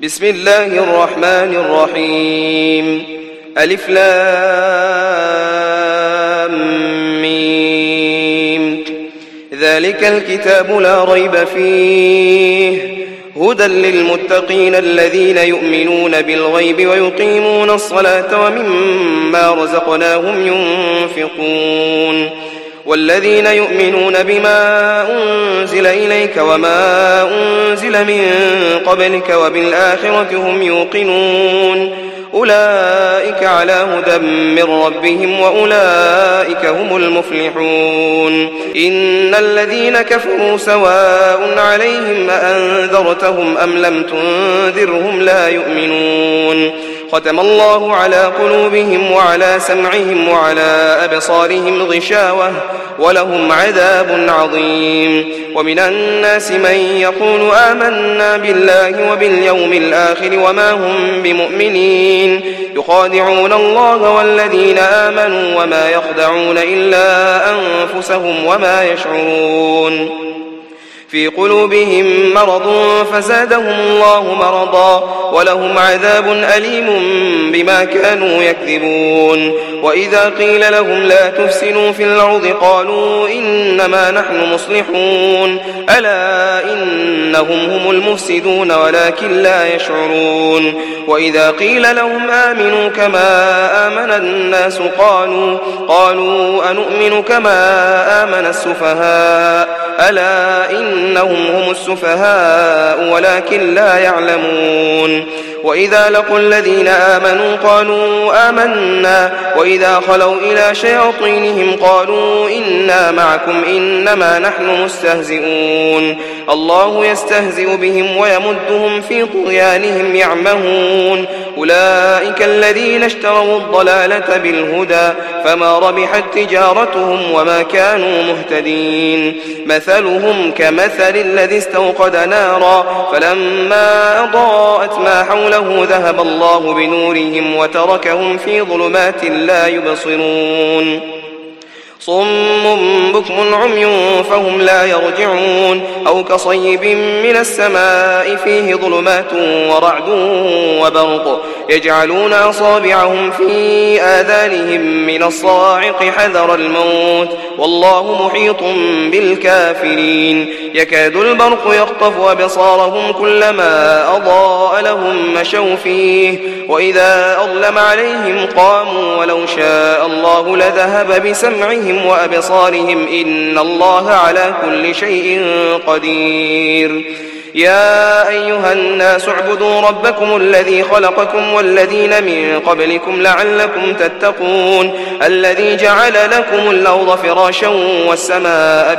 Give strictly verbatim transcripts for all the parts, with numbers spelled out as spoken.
بسم الله الرحمن الرحيم. ألف لام ميم. ذلك الكتاب لا ريب فيه هدى للمتقين الذين يؤمنون بالغيب ويقيمون الصلاة ومما رزقناهم ينفقون والذين يؤمنون بما أنزل إليك وما أنزل من قبلك وبالآخرة هم يوقنون أولئك على هدى من ربهم وأولئك هم المفلحون. إن الذين كفروا سواء عليهم أأنذرتهم أم لم تنذرهم لا يؤمنون. ختم الله على قلوبهم وعلى سمعهم وعلى أبصارهم غشاوة ولهم عذاب عظيم. ومن الناس من يقول آمنا بالله وباليوم الآخر وما هم بمؤمنين يخادعون الله والذين آمنوا وما يخدعون إلا أنفسهم وما يشعرون. في قلوبهم مرض فزادهم الله مرضا ولهم عذاب أليم بما كانوا يكذبون. وإذا قيل لهم لا تفسدوا في الأرض قالوا إنما نحن مصلحون ألا إنهم هم المفسدون ولكن لا يشعرون. وإذا قيل لهم آمنوا كما آمن الناس قالوا قالوا أنؤمن كما آمن السفهاء ألا إنهم هم السفهاء ولكن لا يعلمون. وإذا لقوا الذين آمنوا قالوا آمنا وإذا خلوا إلى شياطينهم قالوا إنا معكم إنما نحن مستهزئون. الله يستهزئ بهم ويمدهم في طغيانهم يعمهون. أولئك الذين اشتروا الضلالة بالهدى فما ربحت تجارتهم وما كانوا مهتدين. مثلهم كمثل الذي استوقد نارا فلما أضاءت ما حوله ذهب الله بنورهم وتركهم في ظلمات لا يبصرون. صم بكم عمي فهم لا يرجعون. أو كصيب من السماء فيه ظلمات ورعد وبرق يجعلون أصابعهم في آذانهم من الصواعق حذر الموت والله محيط بالكافرين. يكاد البرق يخطف أبصارهم كلما أضاء لهم مشوا فيه وإذا أظلم عليهم قاموا ولو شاء الله لذهب بسمعهم وأبصارهم إن الله على كل شيء قدير. يا أيها الناس اعبدوا ربكم الذي خلقكم والذين من قبلكم لعلكم تتقون. الذي جعل لكم الأرض فراشا والسماء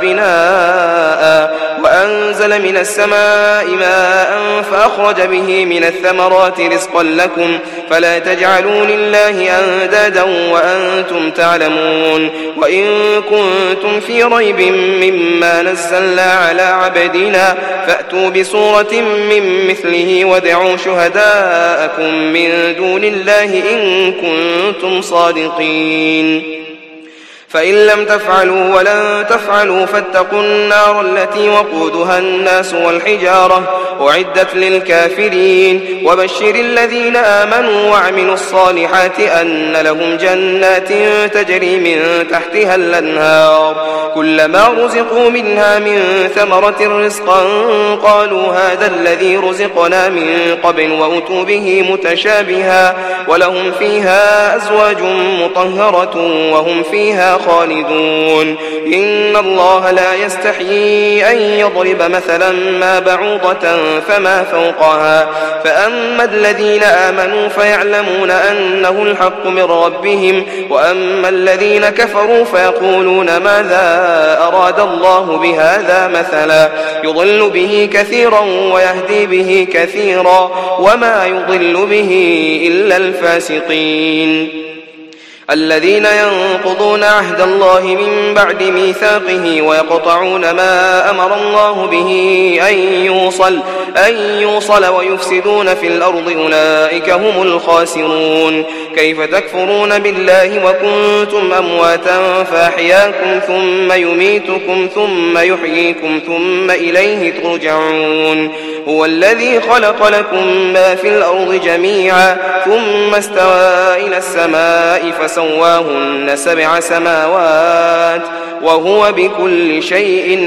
بناء وأنزل من السماء ماء فأخرج به من الثمرات رزقا لكم فلا تجعلوا لله أندادا وأنتم تعلمون. وإن كنتم في ريب مما نزلنا على عبدنا فأتوا بسورة من مثله وادعوا شهداءكم من دون الله إن كنتم صادقين. فإن لم تفعلوا ولن تفعلوا فاتقوا النار التي وقودها الناس والحجارة أعدت للكافرين. وبشر الذين آمنوا وعملوا الصالحات أن لهم جنات تجري من تحتها الأنهار كلما رزقوا منها من ثمرة رزقا قالوا هذا الذي رزقنا من قبل وأتوا به متشابها ولهم فيها أزواج مطهرة وهم فيها خالدون. إن الله لا يستحيي أن يضرب مثلا ما بعوضة فما فوقها فأما الذين آمنوا فيعلمون أنه الحق من ربهم وأما الذين كفروا فيقولون ماذا أراد الله بهذا مثلا يضل به كثيرا ويهدي به كثيرا وما يضل به إلا الفاسقين. الذين ينقضون عهد الله من بعد ميثاقه ويقطعون ما أمر الله به أن يوصل, أن يوصل ويفسدون في الأرض أولئك هم الخاسرون. كيف تكفرون بالله وكنتم أمواتا فأحياكم ثم يميتكم ثم يحييكم ثم إليه ترجعون. هو الذي خلق لكم ما في الأرض جميعا ثم استوى إلى السماء فسواهن سبع سماوات وهو بكل شيء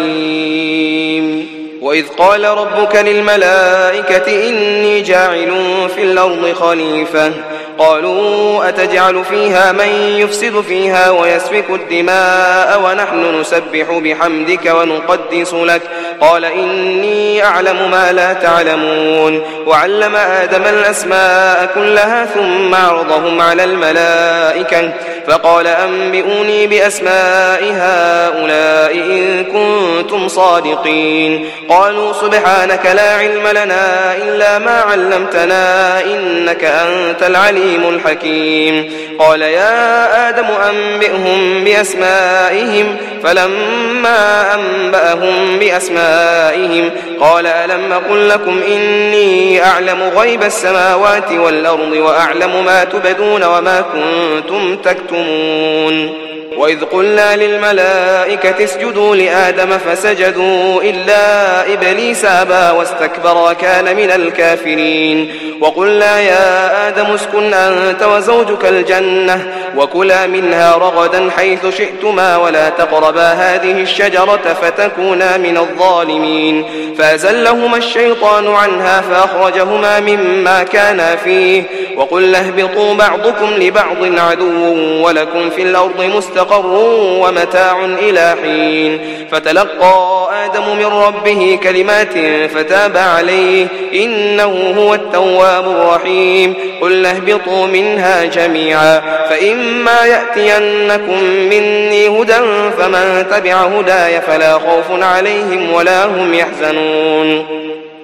عليم. وإذ قال ربك للملائكة إني جاعل في الأرض خليفة قالوا أتجعل فيها من يفسد فيها ويسفك الدماء ونحن نسبح بحمدك ونقدس لك قال إني أعلم ما لا تعلمون. وعلم آدم الأسماء كلها ثم عرضهم على الملائكة فقال أنبئوني بأسماء هؤلاء إن كنتم صادقين. قالوا سبحانك لا علم لنا إلا ما علمتنا إنك أنت العليم الحكيم. قال يا آدم أنبئهم بأسمائهم فلما أنبأهم بأسمائهم قال ألم أقل لكم إني أعلم غيب السماوات والأرض وأعلم ما تبدون وما كنتم تكتمون. وإذ قلنا للملائكة اسجدوا لآدم فسجدوا إلا إبليس أبى واستكبر وكان من الكافرين. وقلنا يا آدم اسكن أنت وزوجك الجنة وكلا منها رغدا حيث شئتما ولا تقربا هذه الشجرة فتكونا من الظالمين. فأزلهما الشيطان عنها فأخرجهما مما كانا فيه وقلنا اهبطوا بعضكم لبعض عدو ولكم في الأرض مستقر ومتاع إلى حين. فتلقى آدم من ربه كلمات فتاب عليه إنه هو التواب الرحيم. قلنا اهبطوا منها جميعا فإما يأتينكم مني هدى فمن تبع هداي فلا خوف عليهم ولا هم يحزنون.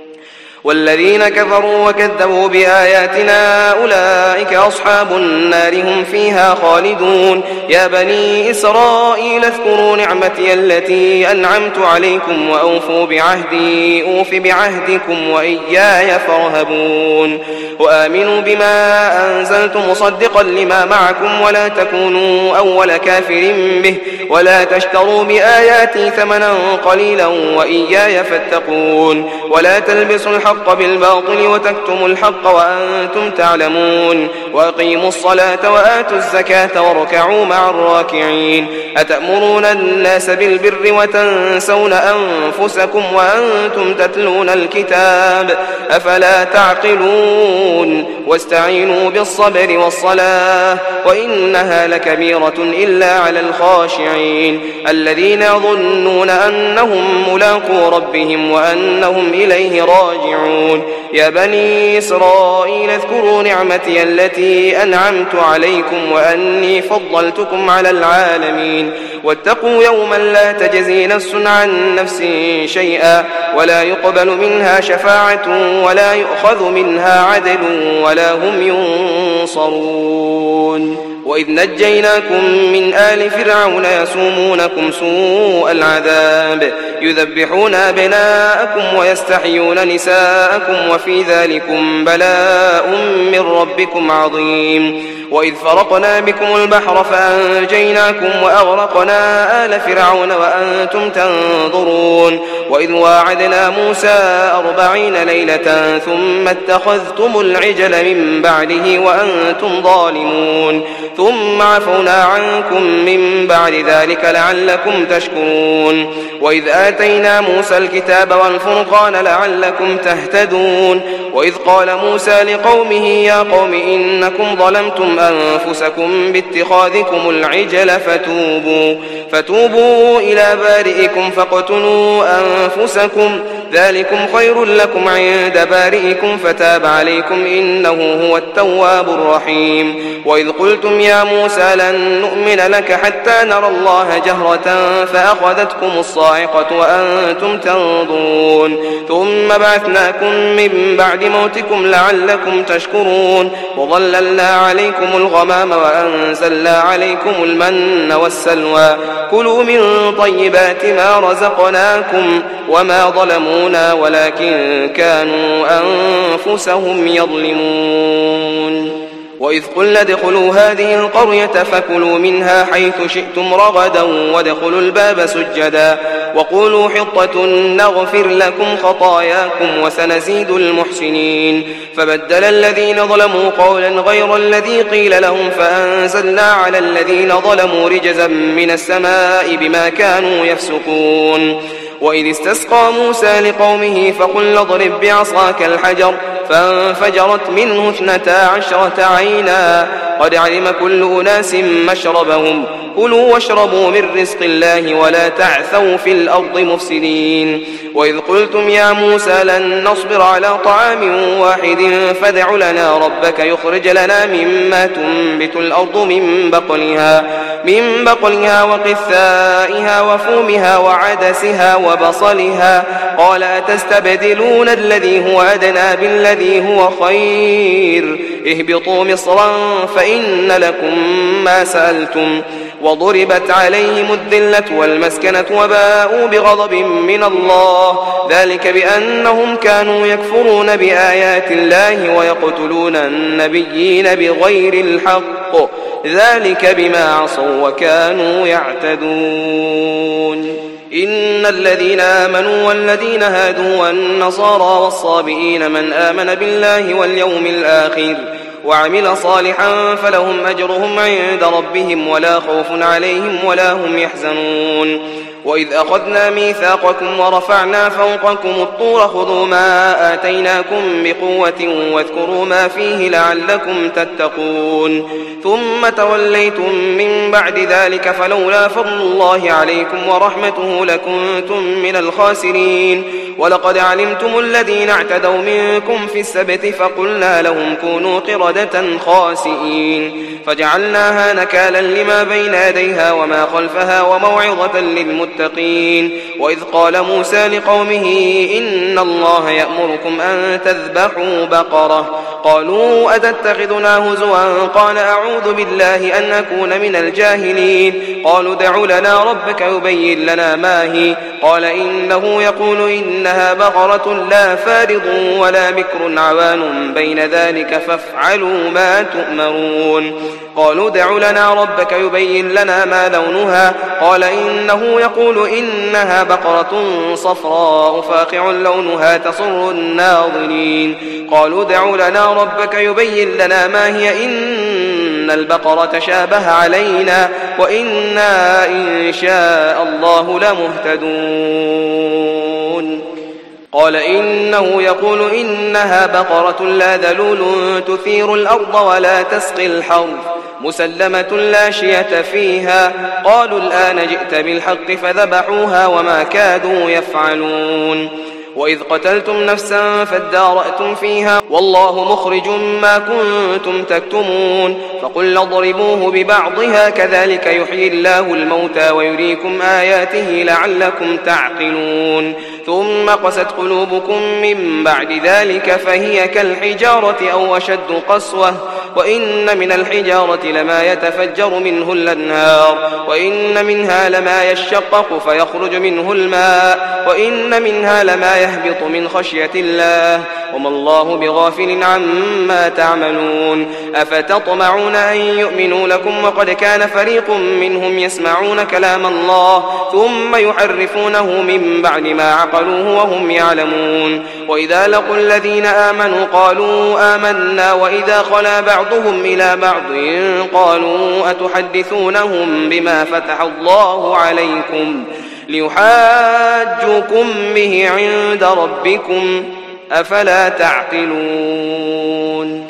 والذين كفروا وكذبوا بآياتنا أولئك أصحاب النار هم فيها خالدون. يا بني إسرائيل اذكروا نعمتي التي أنعمت عليكم وأوفوا بعهدي أوف بعهدكم وإياي فارهبون. وآمنوا بما أنزلت مصدقا لما معكم ولا تكونوا أول كافر به ولا تشتروا بآياتي ثمنا قليلا وإياي فاتقون. ولا تلبسوا الحق بالباطل وتكتموا الحق وأنتم تعلمون. وأقيموا الصلاة وآتوا الزكاة واركعوا مع الراكعين. أتأمرون الناس بالبر وتنسون أنفسكم وأنتم تتلون الكتاب أفلا تعقلون. واستعينوا بالصبر والصلاة وإنها لكبيرة إلا على الخاشعين الذين يظنون أنهم ملاقو ربهم وأنهم إليه راجعون. يا بني إسرائيل اذكروا نعمتي التي أنعمت عليكم وأني فضلتكم على العالمين. واتقوا يوما لا تجزي نفس عن نفس شيئا ولا يقبل منها شفاعة ولا يؤخذ منها عدل ولا هم ينصرون. وإذ نجيناكم من آل فرعون يسومونكم سوء العذاب يذبحون أبناءكم ويستحيون نساءكم وفي ذلكم بلاء من ربكم عظيم. وإذ فرقنا بكم البحر فأنجيناكم وأغرقنا آل فرعون وأنتم تنظرون. وإذ واعدنا موسى أربعين ليلة ثم اتخذتم العجل من بعده وأنتم ظالمون ثم عفونا عنكم من بعد ذلك لعلكم تشكرون. وإذ آتينا موسى الكتاب والفرقان لعلكم تهتدون. وإذ قال موسى لقومه يا قوم إنكم ظلمتم أنفسكم باتخاذكم العجل فتوبوا, فتوبوا إلى بارئكم فاقتلوا أنفسكم ذلكم خير لكم عند بارئكم فتاب عليكم إنه هو التواب الرحيم. وإذ قلتم يا موسى لن نؤمن لك حتى نرى الله جهرة فأخذتكم الصاعقة وأنتم تنظرون ثم بعثناكم من بعد موتكم لعلكم تشكرون وظللنا عليكم الغمام وأنزلنا عليكم المن والسلوى كلوا من طيبات ما رزقناكم وما ظلمونا ولكن كانوا أنفسهم يظلمون. وإذ قلنا ادخلوا هذه القرية فكلوا منها حيث شئتم رغدا وادخلوا الباب سجدا وقولوا حطة نغفر لكم خطاياكم وسنزيد المحسنين. فبدل الذين ظلموا قولا غير الذي قيل لهم فأنزلنا على الذين ظلموا رجزا من السماء بما كانوا يفسقون. وإذ استسقى موسى لقومه فقل اضرب بعصاك الحجر فانفجرت منه اثنتا عشرة عينا قد علم كل أناس مشربهم كلوا واشربوا من رزق الله ولا تعثوا في الأرض مفسدين. وإذ قلتم يا موسى لن نصبر على طعام واحد فادع لنا ربك يخرج لنا مما تنبت الأرض من بقلها من بقلها وقثائها وفومها وعدسها وبصلها قال أتستبدلون الذي هو أدنى بالذي هو خير اهبطوا مصرا فإن لكم ما سألتم وضربت عليهم الذلة والمسكنة وباءوا بغضب من الله ذلك بأنهم كانوا يكفرون بآيات الله ويقتلون النبيين بغير الحق ذلك بما عصوا وكانوا يعتدون. إن الذين آمنوا والذين هادوا والنصارى والصابئين من آمن بالله واليوم الآخر وعمل صالحا فلهم أجرهم عند ربهم ولا خوف عليهم ولا هم يحزنون. وإذ أخذنا ميثاقكم ورفعنا فوقكم الطور خذوا ما آتيناكم بقوة واذكروا ما فيه لعلكم تتقون ثم توليتم من بعد ذلك فلولا فضل الله عليكم ورحمته لكنتم من الخاسرين. ولقد علمتم الذين اعتدوا منكم في السبت فقلنا لهم كونوا قردة خاسئين فجعلناها نكالا لما بين يديها وما خلفها وموعظة للمتقين. وإذ قال موسى لقومه إن الله يأمركم أن تذبحوا بقرة قالوا أتتخذنا هزوا قال أعوذ بالله أن أكون من الجاهلين قالوا ادع لنا ربك يبين لنا ما هي قال إنه يقول إنها بقرة لا فارض ولا بكر عوان بين ذلك فافعلوا ما تؤمرون قالوا ادع لنا ربك يبين لنا ما لونها قال إنه يقول إنها بقرة صفراء فاقع لونها تسر الناظرين قالوا ادع لنا ربك يبين لنا ما هي إن البقرة تشابه علينا وإنا إن شاء الله لمهتدون قال إنه يقول إنها بقرة لا ذلول تثير الأرض ولا تسقي الحرث مسلمة لا شية فيها قالوا الآن جئت بالحق فذبحوها وما كادوا يفعلون. وإذ قتلتم نفسا فادارأتم فيها والله مخرج ما كنتم تكتمون فقل اضربوه ببعضها كذلك يحيي الله الموتى ويريكم آياته لعلكم تعقلون ثم قست قلوبكم من بعد ذلك فهي كالحجارة أو أشد قسوة وإن من الحجارة لما يتفجر منه الأنهار وإن منها لما يشقق فيخرج منه الماء وإن منها لما يهبط من خشية الله وما الله بغافل عما تعملون أفتطمعون أن يؤمنوا لكم وقد كان فريق منهم يسمعون كلام الله ثم يحرفونه من بعد ما عقلوه وهم يعلمون وإذا لقوا الذين آمنوا قالوا آمنا وإذا خلا بعضهم إلى بعض قالوا أتحدثونهم بما فتح الله عليكم ليحاجوكم به عند ربكم أفلا تعقلون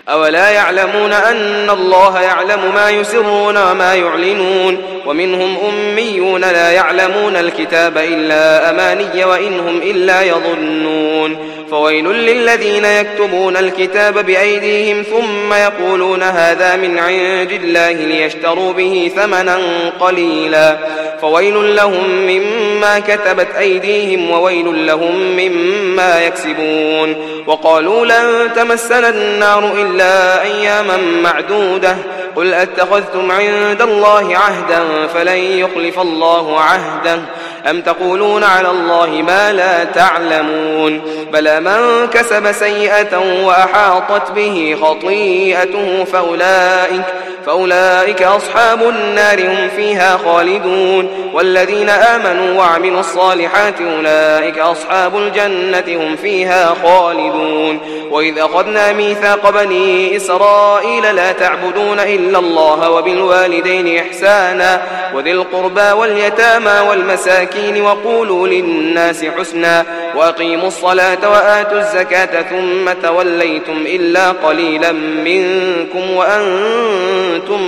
أولا يعلمون أن الله يعلم ما يسرون وما يعلنون ومنهم أميون لا يعلمون الكتاب إلا أماني وإنهم إلا يظنون فويل للذين يكتبون الكتاب بأيديهم ثم يقولون هذا من عند الله ليشتروا به ثمنا قليلا فويل لهم مما كتبت أيديهم وويل لهم مما يكسبون وقالوا لن تمسنا النار إلا أياما معدودة قل أتخذتم عند الله عهدا فلن يخلف الله عهده أم تقولون على الله ما لا تعلمون بلى من كسب سيئة وأحاطت به خطيئته فأولئك, فأولئك أصحاب النار هم فيها خالدون والذين آمنوا وعملوا الصالحات أولئك أصحاب الجنة هم فيها خالدون وإذ أخذنا ميثاق بني إسرائيل لا تعبدون إلا الله وبالوالدين إحسانا وذي القربى واليتامى والمساكين وقولوا للناس حسنا وأقيموا الصلاة وآتوا الزكاة ثم توليتم إلا قليلا منكم وأنتم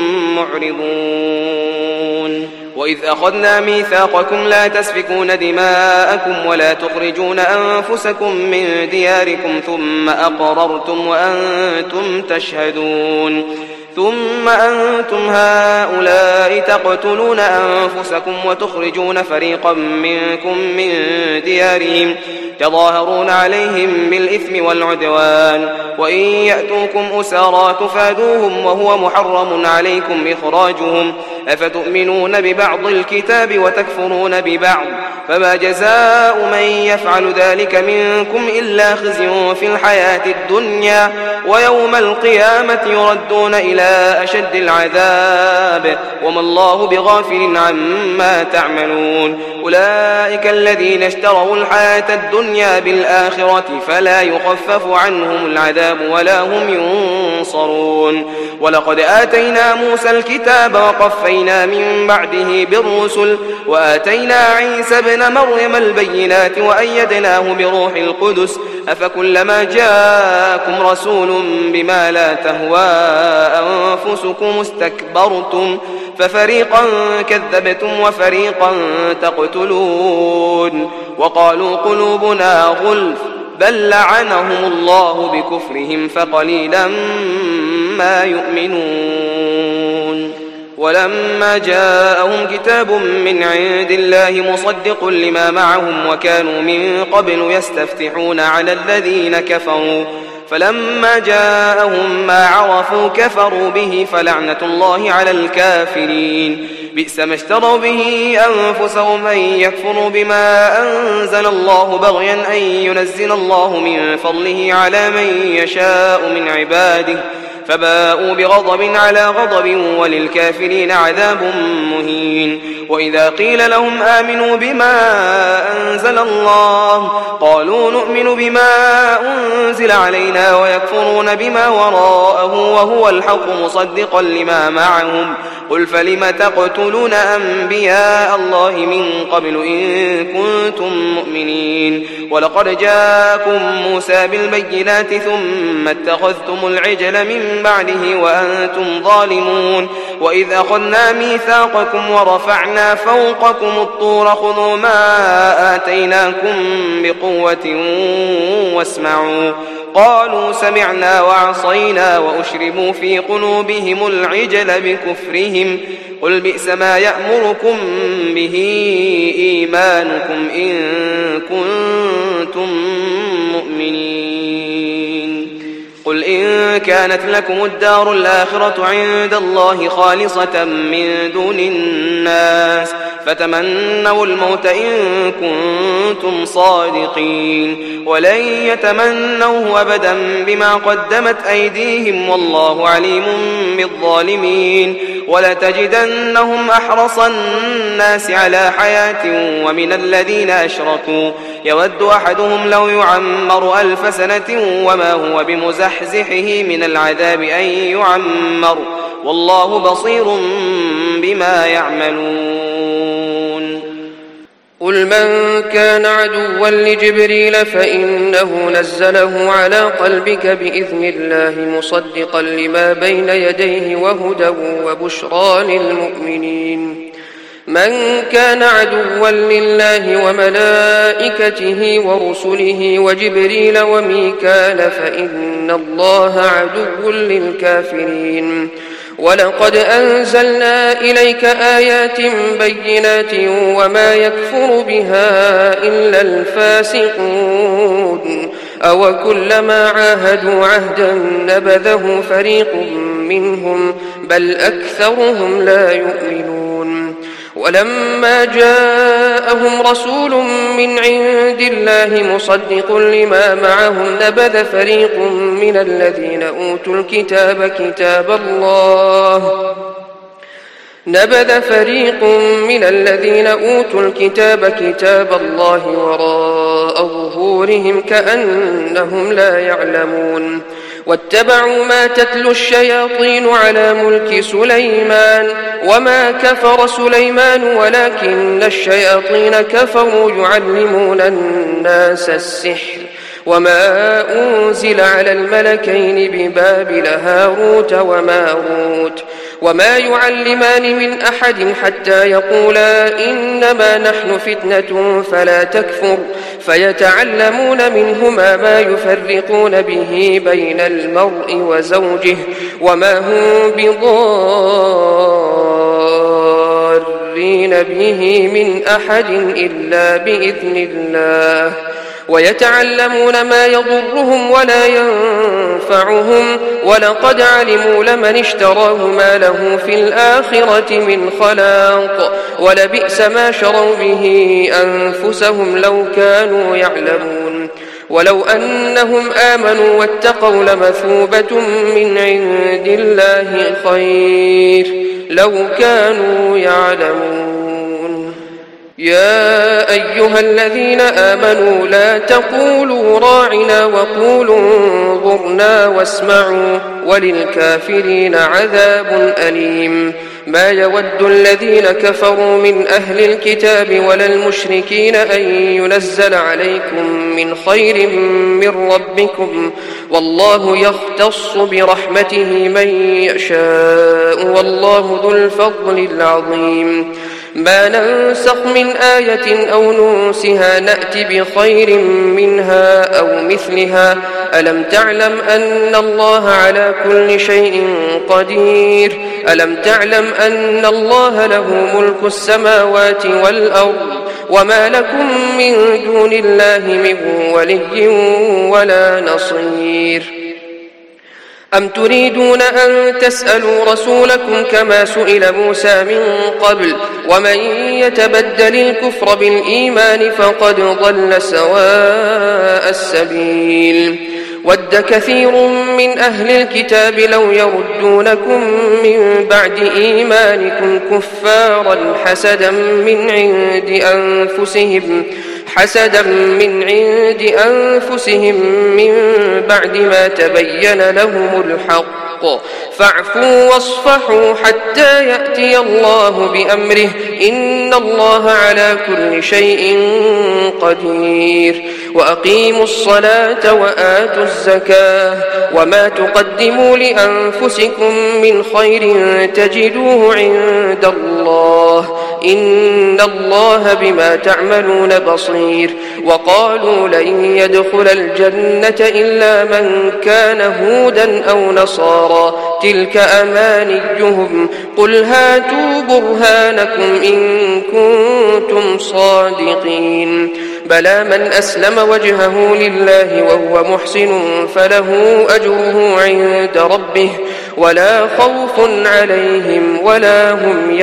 معرضون وإذ أخذنا ميثاقكم لا تسفكون دماءكم ولا تخرجون أنفسكم من دياركم ثم أقررتم وأنتم تشهدون ثم أنتم هؤلاء تقتلون أنفسكم وتخرجون فريقا منكم من ديارهم تظاهرون عليهم بالإثم والعدوان وإن يأتوكم أسارى تفادوهم وهو محرم عليكم إخراجهم أفتؤمنون ببعض الكتاب وتكفرون ببعض فما جزاء من يفعل ذلك منكم إلا خزي في الحياة الدنيا ويوم القيامة يردون إلى أشد العذاب وما الله بغافل عما تعملون أولئك الذين اشتروا الحياة الدنيا بالآخرة فلا يخفف عنهم العذاب ولا هم ينصرون ولقد آتينا موسى الكتاب وقفينا من بعده بالرسل وآتينا عيسى ابن مريم البينات وأيدناه بروح القدس أفكلما جاءكم رسول بما لا تهوى أنفسكم استكبرتم ففريقا كذبتم وفريقا تقتلون وقالوا قلوبنا غلف بل لعنهم الله بكفرهم فقليلا ما يؤمنون ولما جاءهم كتاب من عند الله مصدق لما معهم وكانوا من قبل يستفتحون على الذين كفروا فلما جاءهم ما عرفوا كفروا به فلعنة الله على الكافرين بئس ما اشتروا به أنفسهم أن يكفروا بما أنزل الله بغيا أن ينزل الله من فضله على من يشاء من عباده فباءوا بغضب على غضب وللكافرين عذاب مهين وإذا قيل لهم آمنوا بما أنزل الله قالوا نؤمن بما أنزل علينا ويكفرون بما وراءه وهو الحق مصدقا لما معهم قل فلم تقتلون أنبياء الله من قبل إن كنتم مؤمنين ولقد جاءكم موسى بالبينات ثم اتخذتم العجل من بعده وأنتم ظالمون وإذ أخذنا ميثاقكم ورفعنا فوقكم الطور خذوا ما آتيناكم بقوة واسمعوا قالوا سمعنا وعصينا وأشربوا في قلوبهم العجل بكفرهم قل بئس ما يأمركم به إيمانكم إن كنتم مؤمنين قل إن كانت لكم الدار الآخرة عند الله خالصة من دون الناس فتمنوا الموت إن كنتم صادقين ولن يتمنوه أبدا بما قدمت أيديهم والله عليم بالظالمين ولتجدنهم أحرص الناس على حياة ومن الذين أشركوا يود أحدهم لو يعمر ألف سنة وما هو بمزحزحه من العذاب أن يعمر والله بصير بما يعملون قل من كان عدوا لجبريل فإنه نزله على قلبك بإذن الله مصدقا لما بين يديه وهدى وبشرى للمؤمنين. من كان عدوا لله وملائكته ورسله وجبريل وميكال فإن الله عدو للكافرين. ولقد أنزلنا إليك آيات بينات وما يكفر بها إلا الفاسقون. أو كلما عاهدوا عهدا نبذه فريق منهم بل أكثرهم لا يؤمنون. ولما جاءهم رسول من عند الله مصدق لما معهم نبذ فريق من الذين أوتوا الكتاب كتاب الله نبذ فريق من الذين أوتوا الكتاب كتاب الله وراء ظهورهم كأنهم لا يعلمون. واتبعوا ما تتلو الشياطين على ملك سليمان وما كفر سليمان ولكن الشياطين كفروا يعلمون الناس السحر وما أنزل على الملكين ببابل هاروت وماروت وما يعلمان من أحد حتى يقولا إنما نحن فتنة فلا تكفر فيتعلمون منهما ما يفرقون به بين المرء وزوجه وما هم بضارين به من أحد إلا بإذن الله ويتعلمون ما يضرهم ولا ينفعهم ولقد علموا لمن اشتراه ما له في الآخرة من خلاق ولبئس ما شروا به أنفسهم لو كانوا يعلمون. ولو أنهم آمنوا واتقوا لمثوبة من عند الله خير لو كانوا يعلمون. يا أيها الذين آمنوا لا تقولوا راعنا وقولوا انظرنا واسمعوا وللكافرين عذاب أليم. ما يود الذين كفروا من أهل الكتاب ولا المشركين أن ينزل عليكم من خير من ربكم والله يختص برحمته من يشاء والله ذو الفضل العظيم. ما ننسخ من آية أو ننسها نأت بخير منها أو مثلها ألم تعلم أن الله على كل شيء قدير ألم تعلم أن الله له ملك السماوات والأرض وما لكم من دون الله من ولي ولا نصير. أم تريدون أن تسألوا رسولكم كما سئل موسى من قبل ومن يتبدل الكفر بالإيمان فقد ضل سواء السبيل. ود كثير من أهل الكتاب لو يردونكم من بعد إيمانكم كفارا حسدا من عند أنفسهم حسدا من عند أنفسهم من بعد ما تبين لهم الحق فاعفوا واصفحوا حتى يأتي الله بأمره إن الله على كل شيء قدير. وأقيموا الصلاة وآتوا الزكاة وما تقدموا لأنفسكم من خير تجدوه عند الله إن الله بما تعملون بصير. وقالوا لن يدخل الجنة إلا من كان هودا أو نصارى تلك أمانيهم قل هاتوا برهانكم إن كنتم صادقين. بلى من أسلم وجهه لله وهو محسن فله أجره عند ربه ولا خوف عليهم ولا هم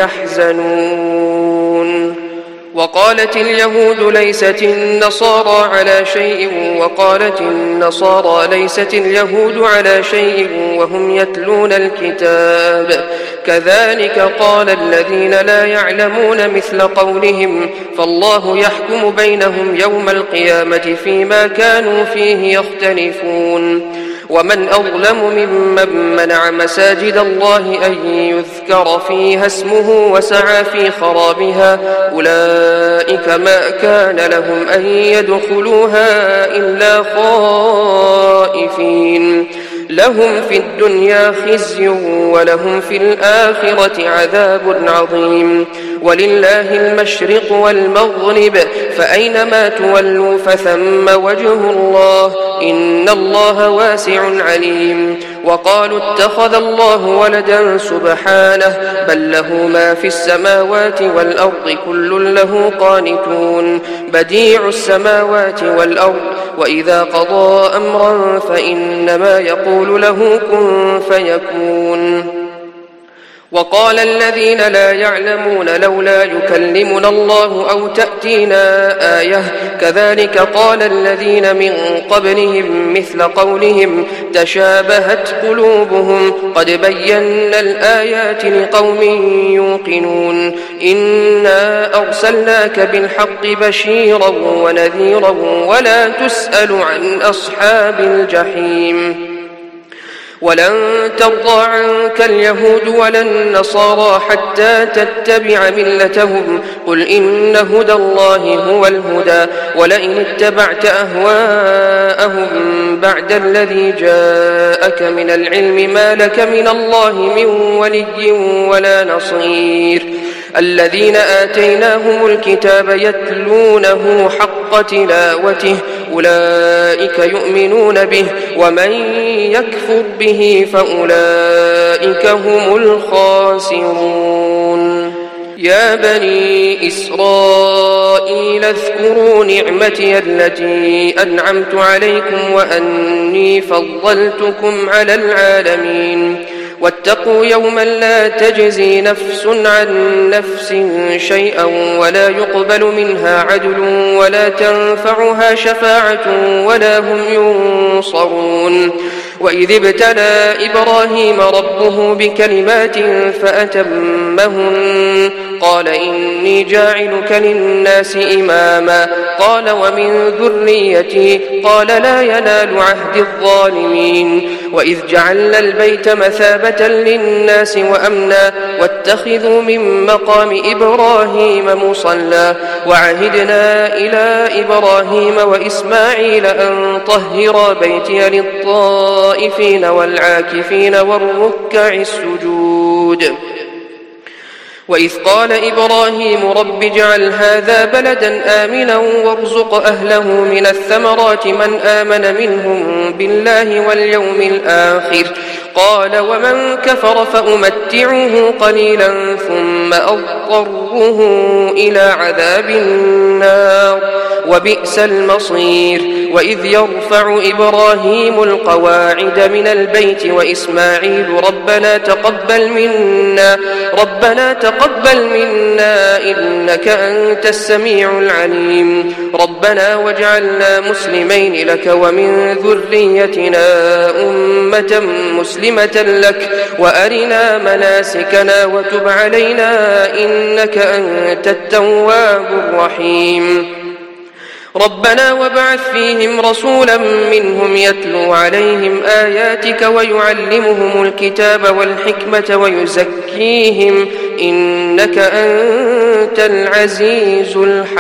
يحزنون. وقالت اليهود ليست النصارى على شيء وقالت النصارى ليست اليهود على شيء وهم يتلون الكتاب كذلك قال الذين لا يعلمون مثل قولهم فالله يحكم بينهم يوم القيامة فيما كانوا فيه يختلفون. ومن أظلم ممن منع مساجد الله أن يذكر فيها اسمه وسعى في خرابها أولئك ما كان لهم أن يدخلوها إلا خائفين لهم في الدنيا خزي ولهم في الآخرة عذاب عظيم ولله المشرق والمغرب فأينما تولوا فثم وجه الله إن الله واسع عليم وقالوا اتخذ الله ولدا سبحانه بل له ما في السماوات والأرض كل له قانتون بديع السماوات والأرض وإذا قضى أمرا فإنما يقول له كن فيكون وقال الذين لا يعلمون لولا يكلمنا الله أو تأتينا آية كذلك قال الذين من قبلهم مثل قولهم تشابهت قلوبهم قد بينا الآيات لقوم يوقنون إنا أرسلناك بالحق بشيرا ونذيرا ولا تسأل عن أصحاب الجحيم ولن ترضى عنك اليهود ولا النصارى حتى تتبع ملتهم قل إن هدى الله هو الهدى ولئن اتبعت أهواءهم بعد الذي جاءك من العلم ما لك من الله من ولي ولا نصير الذين آتيناهم الكتاب يتلونه حق تلاوته أولئك يؤمنون به ومن يكفر به فأولئك هم الخاسرون يا بني إسرائيل اذكروا نعمتي التي أنعمت عليكم وأني فضلتكم على العالمين واتقوا يوما لا تجزي نفس عن نفس شيئا ولا يقبل منها عدل ولا تنفعها شفاعة ولا هم ينصرون وإذ ابتلى إبراهيم ربه بكلمات فأتمهن قال إني جاعلك للناس إماما قال ومن ذريتي قال لا ينال عهد الظالمين وإذ جعلنا البيت مثابة للناس وأمنا واتخذوا من مقام إبراهيم مصلى وعهدنا إلى إبراهيم وإسماعيل أن طهرا بيتي للطائفين والعاكفين والركع السجود وإذ قال إبراهيم رب اجعل هذا بلدا آمنا وارزق أهله من الثمرات من آمن منهم بالله واليوم الآخر قال ومن كفر فأمتعه قليلا ثم أضطره إلى عذاب النار وبئس المصير وإذ يرفع إبراهيم القواعد من البيت وإسماعيل ربنا تقبل منا ربنا تقبل منا إنك أنت السميع العليم ربنا واجعلنا مسلمين لك ومن ذريتنا أمة مسلمة لك وأرنا مناسكنا وتب علينا إنك أنت التواب الرحيم ربنا وابعث فيهم رسولا منهم يتلو عليهم آياتك ويعلمهم الكتاب والحكمة ويزكيهم إنك أنت العزيز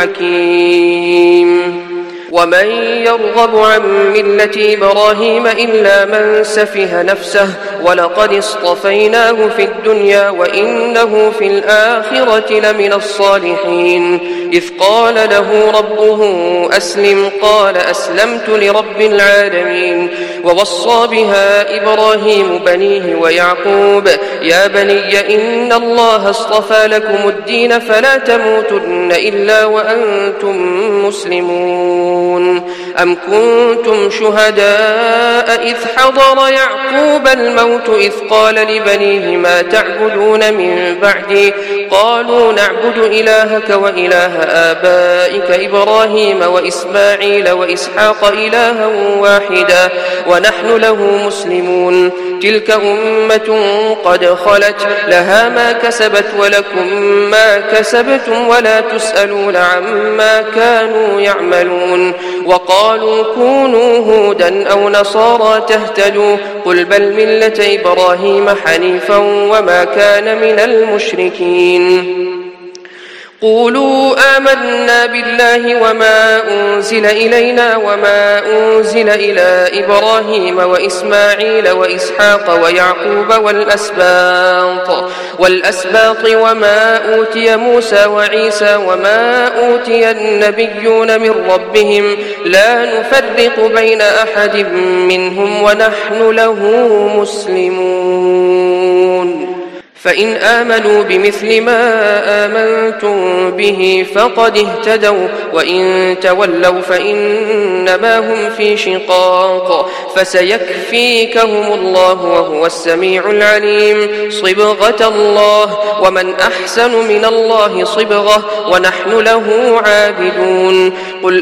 الحكيم ومن يرغب عن ملة إبراهيم إلا من سفه نفسه ولقد اصطفيناه في الدنيا وإنه في الآخرة لمن الصالحين إذ قال له ربه أسلم قال أسلمت لرب العالمين ووصى بها إبراهيم بنيه ويعقوب يا بني إن الله اصطفى لكم الدين فلا تموتن إلا وأنتم مسلمون أم كنتم شهداء إذ حضر يعقوب الموت إذ قال لبنيه ما تعبدون من بعدي قالوا نعبد إلهك وإله آبائك إبراهيم وإسماعيل وإسحاق إلها واحدا ونحن له مسلمون تلك أمة قد خلت لها ما كسبت ولكم ما كسبتم ولا تسألون عما كانوا يعملون. وقالوا كونوا هودا أو نصارى تهتدوا قل بل ملة إبراهيم حنيفا وما كان من المشركين. قولوا آمنا بالله وما أنزل إلينا وما أنزل إلى إبراهيم وإسماعيل وإسحاق ويعقوب والأسباط والأسباط وما أوتي موسى وعيسى وما أوتي النبيون من ربهم لا نفرق بين أحد منهم ونحن له مسلمون. فإن آمنوا بمثل ما آمنتم به فقد اهتدوا وإن تولوا فإنما هم في شقاق فسيكفيكهم الله وهو السميع العليم. صبغة الله ومن أحسن من الله صبغة ونحن له عابدون. قل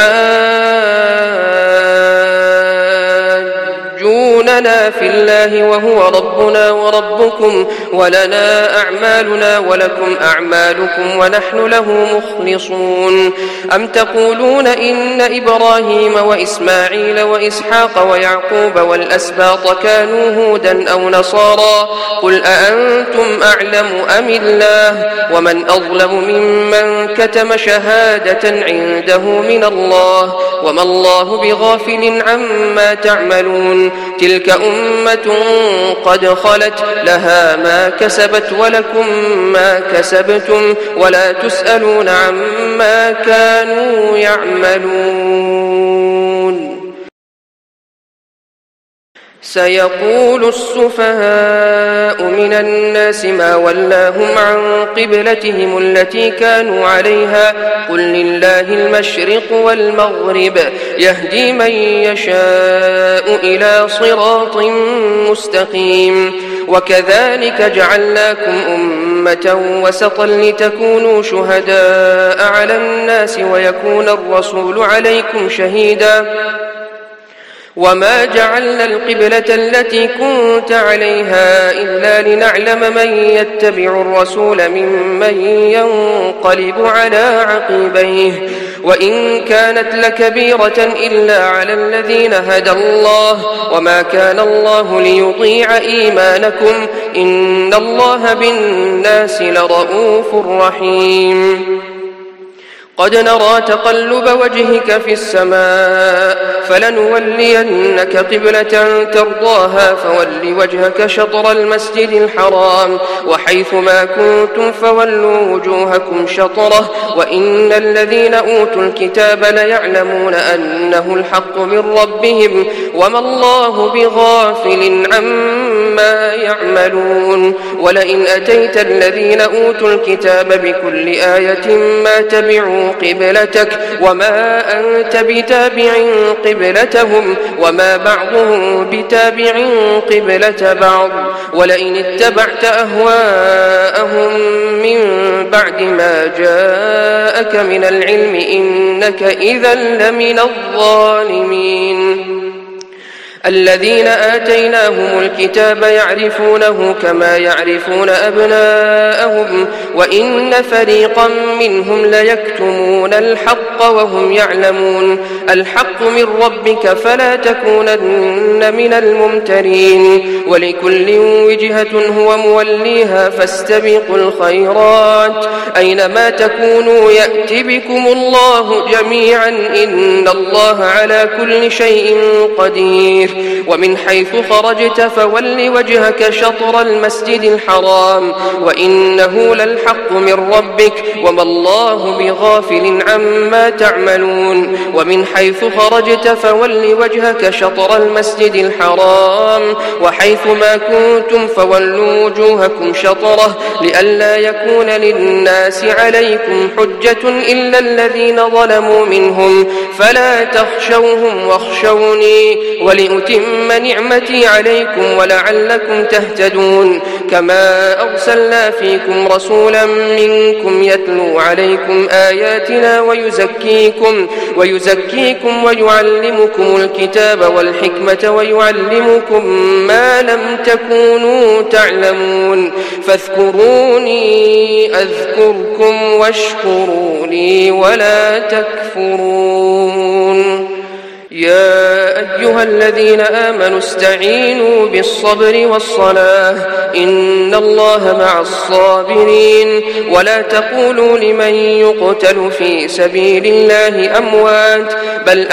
أتحاجوننا في الله وهو ربنا وربكم ولنا أعمالنا ولكم أعمالكم ونحن له مخلصون. أم تقولون إن إبراهيم وإسماعيل وإسحاق ويعقوب والأسباط كانوا هودا أو نصارى قل أأنتم أعلم أم الله ومن أظلم ممن كتم شهادة عنده من الله وما الله بغافل عما تعملون. تلك أمة قد خلت لها ما كسبت ولكم ما كسبتم ولا تسألون عما كانوا يعملون. سيقول السفهاء من الناس ما ولاهم عن قبلتهم التي كانوا عليها قل لله المشرق والمغرب يهدي من يشاء إلى صراط مستقيم. وكذلك جعلناكم أمة وسطا لتكونوا شهداء على الناس ويكون الرسول عليكم شهيدا. وما جعلنا القبلة التي كنت عليها إلا لنعلم من يتبع الرسول ممن ينقلب على عقبيه وإن كانت لكبيرة إلا على الذين هدى الله وما كان الله ليضيع إيمانكم إن الله بالناس لرؤوف رحيم. قد نرى تقلب وجهك في السماء فلنولينك قبلة ترضاها فول وجهك شطر المسجد الحرام وحيث ما كنتم فولوا وجوهكم شطره وإن الذين أوتوا الكتاب ليعلمون أنه الحق من ربهم وما الله بغافل عما يعملون. ولئن أتيت الذين أوتوا الكتاب بكل آية ما تبعوا قبلتك وما أنت بتابع قبلتهم وما بعضهم بتابع قبلة بعض. ولئن اتبعت أهواءهم من بعد ما جاءك من العلم إنك إذا لمن الظالمين. الذين آتيناهم الكتاب يعرفونه كما يعرفون أبناءهم وإن فريقا منهم ليكتمون الحق وهم يعلمون. الحق من ربك فلا تكونن من الممترين. ولكل وجهة هو موليها فاستبقوا الخيرات أينما تكونوا يأتي بكم الله جميعا إن الله على كل شيء قدير. ومن حيث خرجت فول وجهك شطر المسجد الحرام وإنه للحق من ربك وما الله بغافل عما تعملون. ومن حيث خرجت فول وجهك شطر المسجد الحرام وحيث ما كنتم فولوا وجوهكم شطره لئلا يكون للناس عليكم حجة إلا الذين ظلموا منهم فلا تخشوهم واخشوني ولأتم ولأتم نعمتي عليكم ولعلكم تهتدون كما أرسلنا فيكم رسولا منكم يتلو عليكم آياتنا ويزكيكم, ويزكيكم ويعلمكم الكتاب والحكمة ويعلمكم ما لم تكونوا تعلمون فاذكروني أذكركم واشكروا لي ولا تكفرون. يا أيها الذين آمنوا استعينوا بالصبر والصلاة إن الله مع الصابرين ولا تقولوا لمن يقتل في سبيل الله أموات بل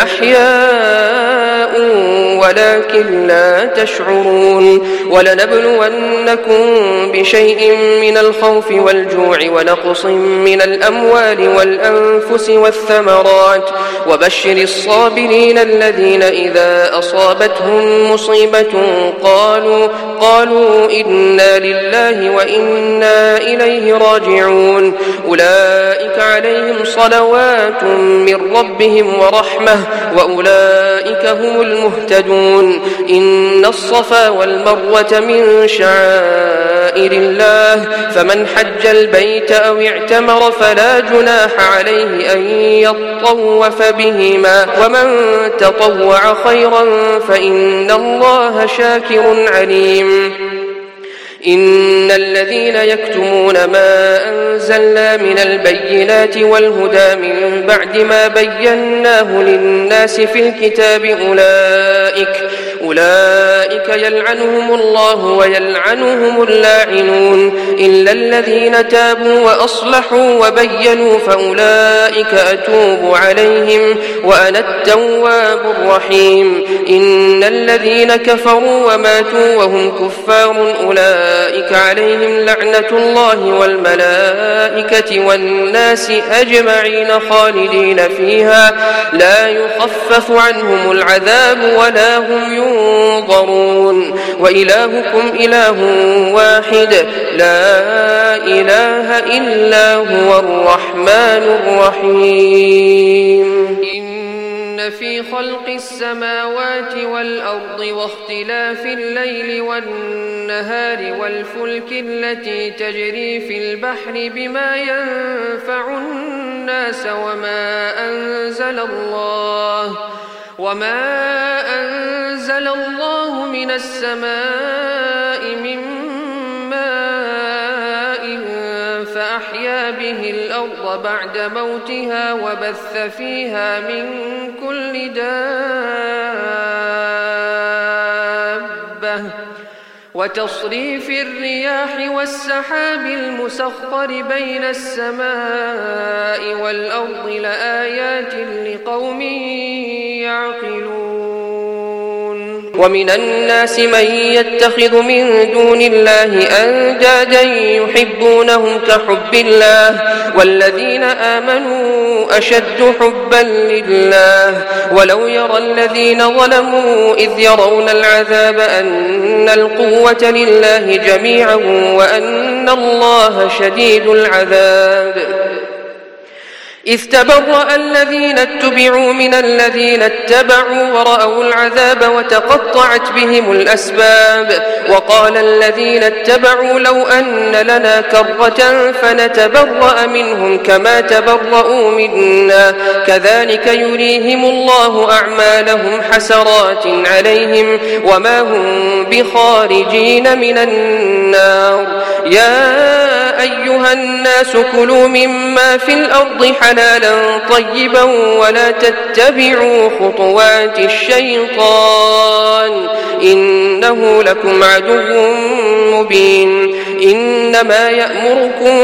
أحياء ولكن لا تشعرون. ولنبلونكم بشيء من الخوف والجوع ونقص من الأموال والأنفس والثمرات وبشر الصابرين الذين إذا أصابتهم مصيبة قالوا, قالوا إنا لله وإنا إليه راجعون أولئك عليهم صلوات من ربهم ورحمة وأولئك هم المهتدون. إن الصفا والمروة من شعائر الله فمن حج البيت أو اعتمر فلا جناح عليه أن يطوف بهما ومن تطوع خيرا فإن الله شاكر عليم. إن الذين يكتمون ما أنزلنا من البينات والهدى من بعد ما بيناه للناس في الكتاب أولئك, أولئك يلعنهم الله ويلعنهم اللاعنون إلا الذين تابوا وأصلحوا وبينوا فأولئك أتوب عليهم وأنا التواب الرحيم. إن الذين كفروا وماتوا وهم كفار أولئك أولئك عليهم لعنة الله والملائكة والناس أجمعين خالدين فيها لا يخفف عنهم العذاب ولا هم ينظرون. وإلهكم إله واحد لا إله إلا هو الرحمن الرحيم. إن في خلق السماوات والأرض واختلاف الليل والنهار والفلك التي تجري في البحر بما ينفع الناس وما أنزل الله وما أنزل الله من السماء من ماء فأحيا به الأرض بعد موتها وبث فيها من كل دابة وتصريف الرياح والسحاب المسخر بين السماء والأرض لآيات لقوم يعقلون. ومن الناس من يتخذ من دون الله أندادا يحبونهم كحب الله والذين آمنوا أشد حبا لله ولو يرى الذين ظلموا إذ يرون العذاب أن القوة لله جميعا وأن الله شديد العذاب. إذ تبرأ الذين اتبعوا من الذين اتبعوا ورأوا العذاب وتقطعت بهم الأسباب وقال الذين اتبعوا لو أن لنا كرة فنتبرأ منهم كما تبرأوا منا كذلك يريهم الله أعمالهم حسرات عليهم وما هم بخارجين من النار. يا أيها الناس كلوا مما في الأرض حلالا طيبا ولا تتبعوا خطوات الشيطان إنه لكم عدو مبين. إنما يأمركم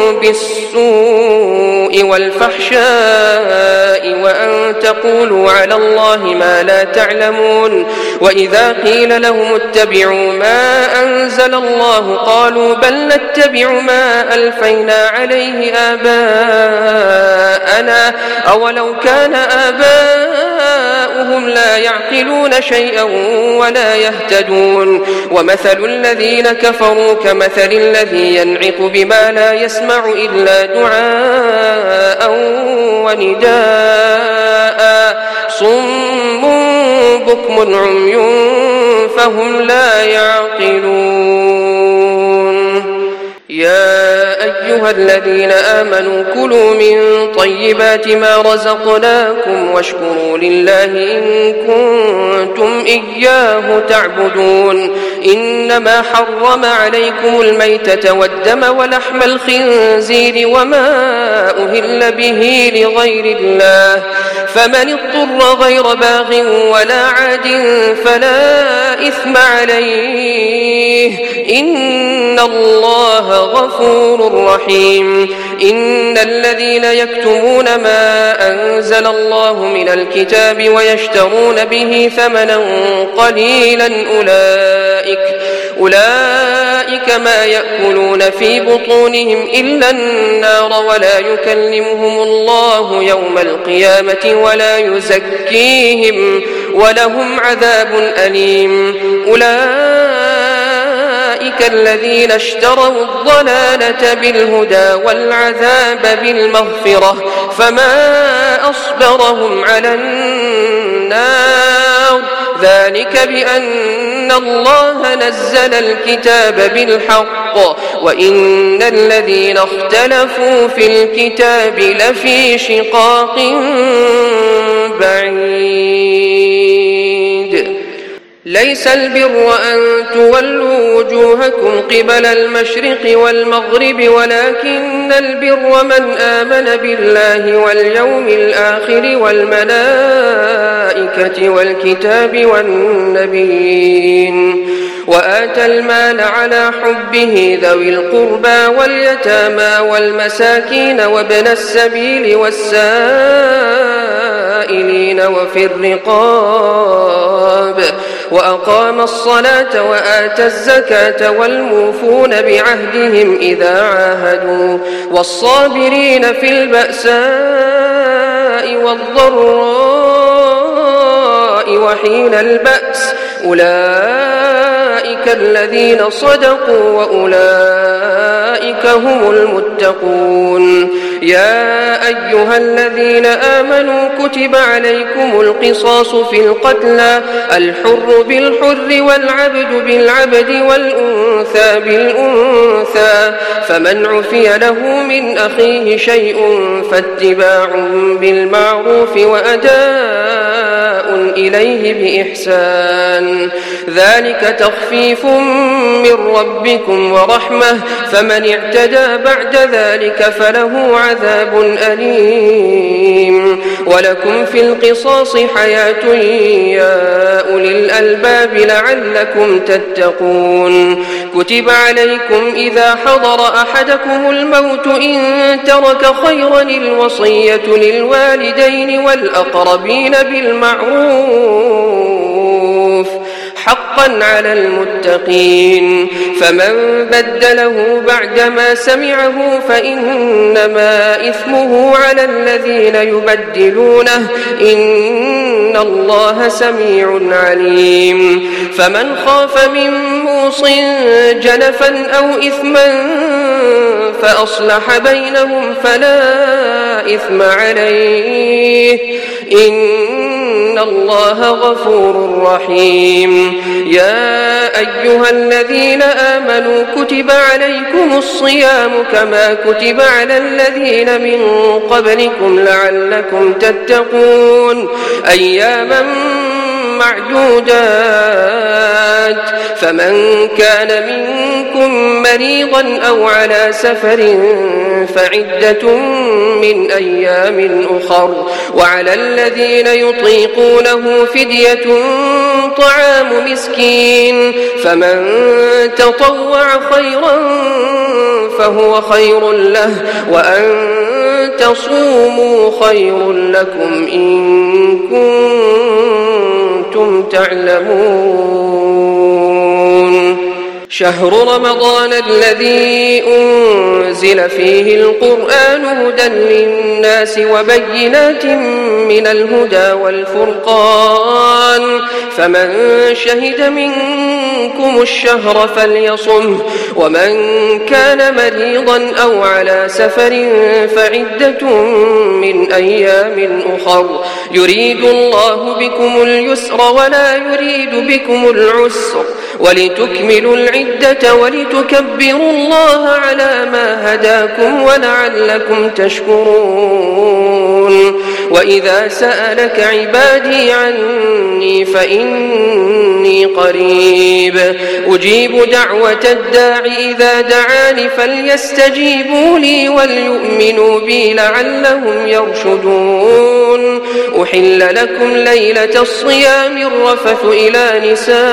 بالسوء والفحشاء وأن تقولوا على الله ما لا تعلمون. وإذا قيل لهم اتبعوا ما أنزل الله قالوا بل نتبع ما ألفينا عليه آباءنا أولو كان آباؤهم لا يعقلون شيئا ولا يهتدون. ومثل الذين كفروا كمثل الذي ينعق بما لا يسمع إلا دعاء ونداء صم بكم عمي فهم لا يعقلون. يا أيها الذين آمنوا كلوا من طيبات ما رزقناكم واشكروا لله إن كنتم إياه تعبدون. إنما حرم عليكم الميتة والدم ولحم الخنزير وما أهل به لغير الله، فمن اضطر غير باغ ولا عاد فلا إثم عليه، إن الله غفور رحيم. إن الذين يكتمون ما أنزل الله من الكتاب ويشترون به ثمنا قليلا أولئك أولئك ما يأكلون في بطونهم إلا النار ولا يكلمهم الله يوم القيامة ولا يزكيهم ولهم عذاب أليم. أولئك الذين اشتروا الضلالة بالهدى والعذاب بالمغفرة، فما أصبرهم على النار، ذلك بأن الله نزل الكتاب بالحق وإن الذين اختلفوا في الكتاب لفي شقاق بعيد. ليس البر أن تولوا وجوهكم قبل المشرق والمغرب ولكن البر من آمن بالله واليوم الآخر والملائكة والكتاب والنبيين وآتى المال على حبه ذوي القربى واليتامى والمساكين وابن السبيل والسائلين وفي الرقاب وأقام الصلاة وآتى الزكاة والموفون بعهدهم إذا عاهدوا والصابرين في البأساء والضراء وحين البأس، أولئك الذين صدقوا وأولئك هم المتقون. يا أيها الذين آمنوا كتب عليكم القصاص في القتلى، الحر بالحر والعبد بالعبد والأنثى بالأنثى، فمن عفي له من أخيه شيء فاتباع بالمعروف وأداء إليه بإحسان، ذلك تخفيف من ربكم ورحمة، فمن اعتدى بعد ذلك فله عذاب أليم. ولكم في القصاص حياة يا أولي الألباب لعلكم تتقون. كتب عليكم إذا حضر أحدكم الموت إن ترك خيرا الوصية للوالدين والأقربين بالمعروف حقا على المتقين، فمن بدله بعدما سمعه فإنما إثمه على الذين يبدلونه، إن الله سميع عليم. فمن خاف من موص جنفا أو إثما فأصلح بينهم فلا إثم عليه، إن الله غفور رحيم. يا أيها الذين آمنوا كتب عليكم الصيام كما كتب على الذين من قبلكم لعلكم تتقون، أياما معدودات، فمن كان منكم مريضا أو على سفر فعدة من أيام أخر، وعلى الذين يطيقونه فدية طعام مسكين، فمن تطوع خيرا فهو خير له، وأن تصوموا خير لكم إن كنتم تعلمون. شهر رمضان الذي أنزل فيه القرآن هدى للناس وبينات من الهدى والفرقان، فمن شهد منكم منكم الشهر فليصمه، ومن كان مريضا أو على سفر فعدة من أيام أخر، يريد الله بكم اليسر ولا يريد بكم العسر، ولتكملوا العدة ولتكبروا الله على ما هداكم ولعلكم تشكرون. وإذا سألك عبادي عني فإني قريب أجيب دعوة الداع إذا دعاني فليستجيبوا لي وليؤمنوا بي لعلهم يرشدون. أحل لكم ليلة الصيام الرفث إلى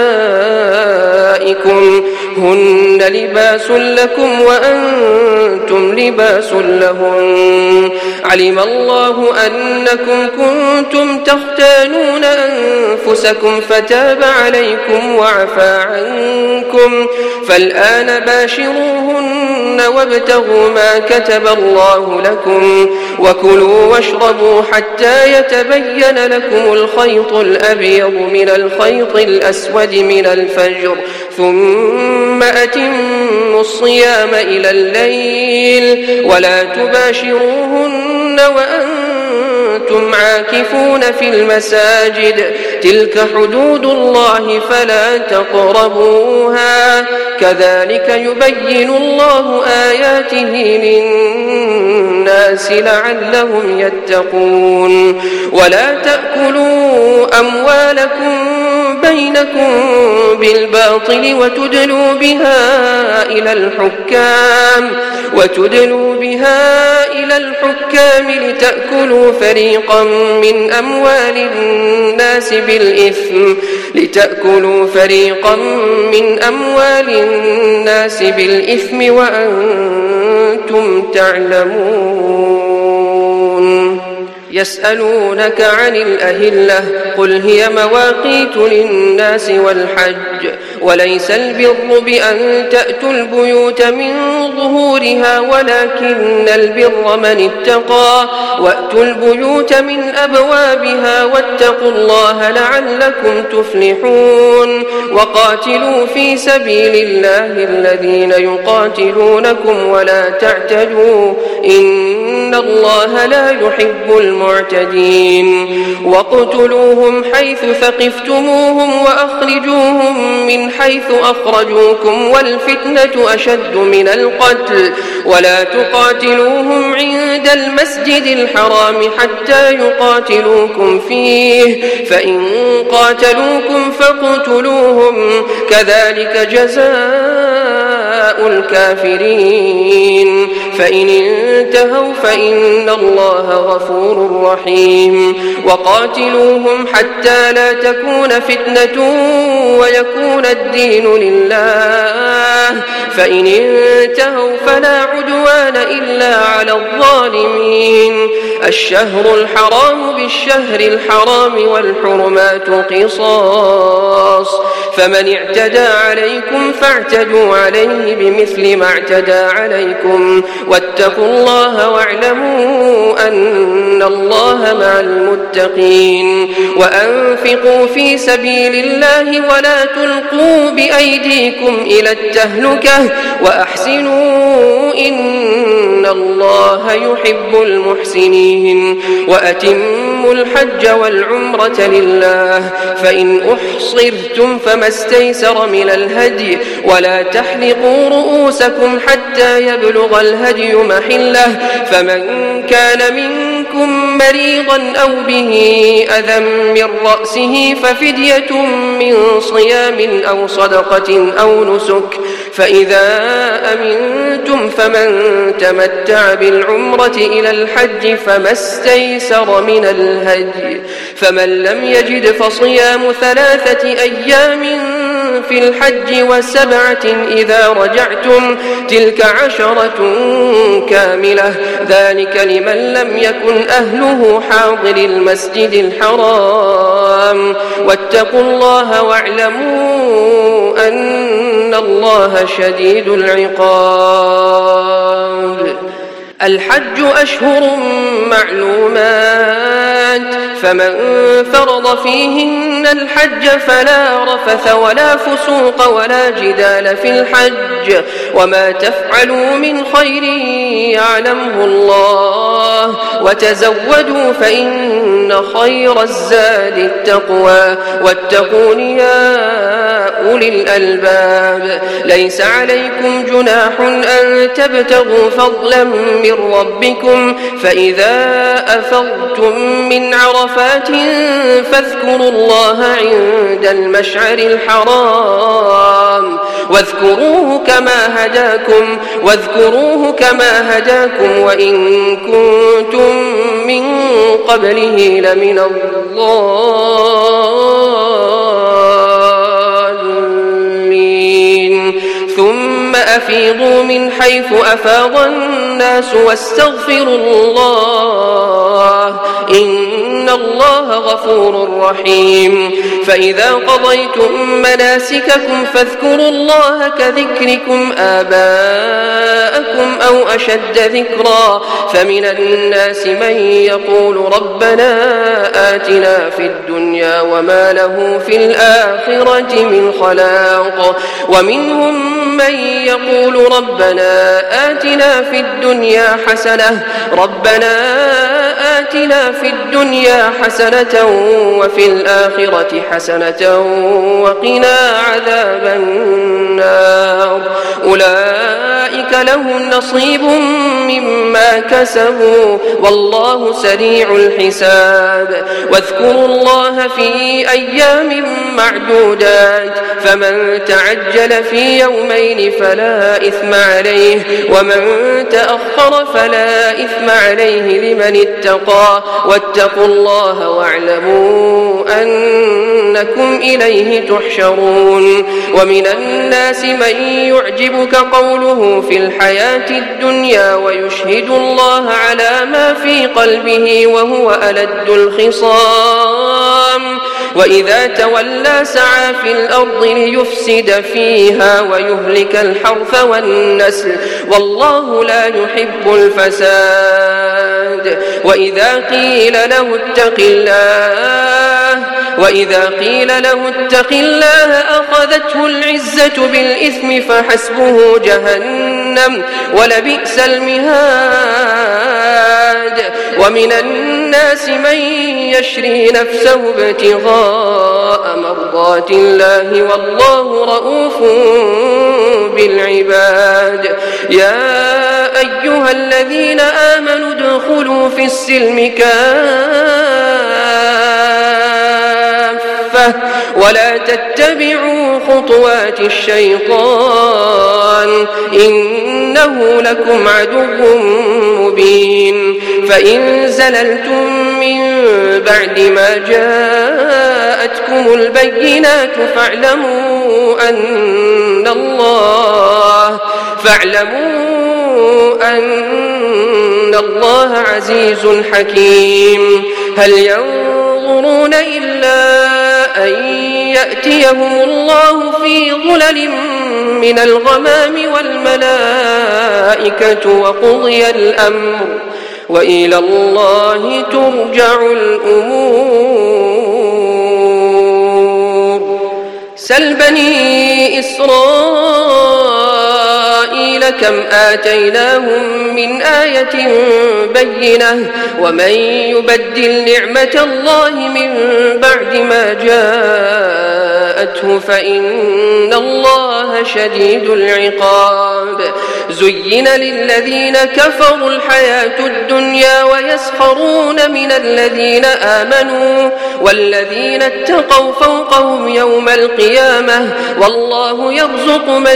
نسائكم هن لباس لكم وأنتم لباس لهن، علم الله أنكم كنتم تختانون أنفسكم فتاب عليكم وعفى عنكم، فالآن باشروهن وابتغوا ما كتب الله لكم، وكلوا واشربوا حتى يتبين لكم الخيط الأبيض من الخيط الأسود من الفجر، ثم أتموا الصيام إلى الليل ولا تباشروهن وأنتم عاكفون في المساجد، تلك حدود الله فلا تقربوها، كذلك يبين الله آياته للناس لعلهم يتقون. ولا تأكلوا أموالكم بينكم بالباطل وتدلوا بها إلى الحكام وتدلوا بها إلى الحكام لتأكلوا فريقا من أموال الناس بالإثم لتأكلوا فريقا من أموال الناس بالإثم وأنتم تعلمون. يسألونك عن الأهلة قل هي مواقيت للناس والحج، وليس البر بأن تأتوا البيوت من ظهورها ولكن البر من اتقى، وأتوا البيوت من أبوابها واتقوا الله لعلكم تفلحون. وقاتلوا في سبيل الله الذين يقاتلونكم ولا تعتدوا إن الله لا يحب المعتدين. واقتلوهم حيث ثقفتموهم وأخرجوهم من حيث أخرجوكم والفتنة أشد من القتل، ولا تقاتلوهم عند المسجد الحرام حتى يقاتلوكم فيه، فإن قاتلوكم فاقتلوهم، كذلك جزاء الكافرين. فإن انتهوا فإن الله غفور رحيم. وقاتلوهم حتى لا تكون فتنة ويكون الدين لله، فإن انتهوا فلا عدوان إلا على الظالمين. الشهر الحرام بالشهر الحرام والحرمات قصاص، فمن اعتدى عليكم فاعتدوا عليه بمثل ما اعتدى عليكم، واتقوا الله واعلموا أن الله مع المتقين. وأنفقوا في سبيل الله ولا تلقوا بأيديكم إلى التهلكة وأحسنوا إن الله يحب المحسنين. وأتموا الحج والعمرة لله، فإن أحصرتم فما استيسر من الهدي، ولا تحلقوا رؤوسكم حتى يبلغ الهدي محله، فمن كان منكم مريضا أو به أذى من رأسه ففدية من صيام أو صدقة أو نسك، فإذا أمنتم فمن تمتع بالعمرة إلى الحج فما استيسر من الهدي، فمن لم يجد فصيام ثلاثة أيام في الحج وسبعة إذا رجعتم، تلك عشرة كاملة، ذلك لمن لم يكن أهله حاضر المسجد الحرام. واتقوا الله واعلموا أن الله شديد العقاب. الحج أشهر معلومات فمن فرض فيهن الحج فلا رفث ولا فسوق ولا جدال في الحج وما تفعلوا من خير يعلمه الله وتزودوا فإن خير الزاد التقوى واتقون يا أولي الألباب ليس عليكم جناح أن تبتغوا فضلا من ربكم فإذا أفضتم من عرفات فاذكروا الله عند المشعر الحرام واذكروه كما هداكم واذكروه كما هداكم وإن كنتم من قبله لمن الضالين ثم أفيضوا من حيث أفاض الناس واستغفروا الله إن الله غفور رحيم فإذا قضيتم مناسككم فاذكروا الله كذكركم آباءكم أو أشد ذكرا فمن الناس من يقول ربنا آتنا في الدنيا وما له في الآخرة من خلاق ومنهم من يقول ربنا آتنا في الدنيا حسنة ربنا آتنا في الدنيا حسنة وفي الآخرة حسنة وقنا عذاب النار أولئك لهم نصيب مما كسبوا والله سريع الحساب واذكروا الله في أيام معدودات فمن تعجل في يومين فلا إثم عليه ومن تأخر فلا إثم عليه لمن اتقى واتقوا الله واعلموا أنكم إليه تحشرون ومن الناس من يعجبك قوله في الحياة الدنيا ويشهد الله على ما في قلبه وهو ألد الخصام وإذا تولى سعى في الأرض ليفسد فيها ويهلك الحرث والنسل والله لا يحب الفساد وإذا قيل له اتق الله وإذا قيل له اتق الله أخذته العزة بالإثم فحسبه جهنم ولبئس المهاد ومن الناس من يشري نفسه ابتغاء مرضات الله والله رؤوف بالعباد يا أيها الذين آمنوا ادخلوا في السلم كافة ولا تتبعوا خطوات الشيطان إنه لكم عدو مبين فإن زللتم من بعد ما جاءتكم البينات فاعلموا أن الله فاعلموا أن الله عزيز حكيم هل ينظرون إلا أن يأتيهم الله في ظلل من الغمام والملائكة وقضي الأمر وإلى الله ترجع الأمور سل بني إسرائيل كم آتيناهم من آية بينة ومن يبدل نعمة الله من بعد ما جاءته فإن الله شديد العقاب زين للذين كفروا الحياة الدنيا ويسخرون من الذين آمنوا والذين اتقوا فوقهم يوم القيامة والله يرزق من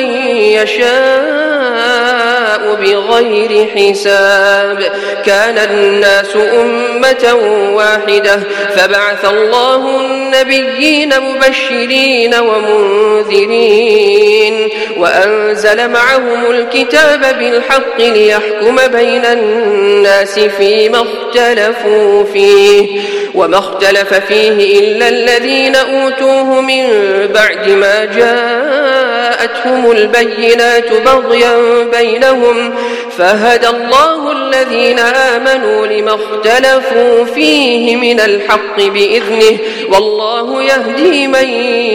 يشاء بغير حساب كان الناس أمة واحدة فبعث الله النبيين مبشرين ومنذرين وأنزل معهم الكتاب بالحق ليحكم بين الناس فيما اختلفوا فيه وما اختلف فيه إلا الذين أوتوه من بعد ما جاءهم جاءتهم البينات بغيا بينهم فهدى الله الذين آمنوا لما اختلفوا فيه من الحق بإذنه والله يهدي من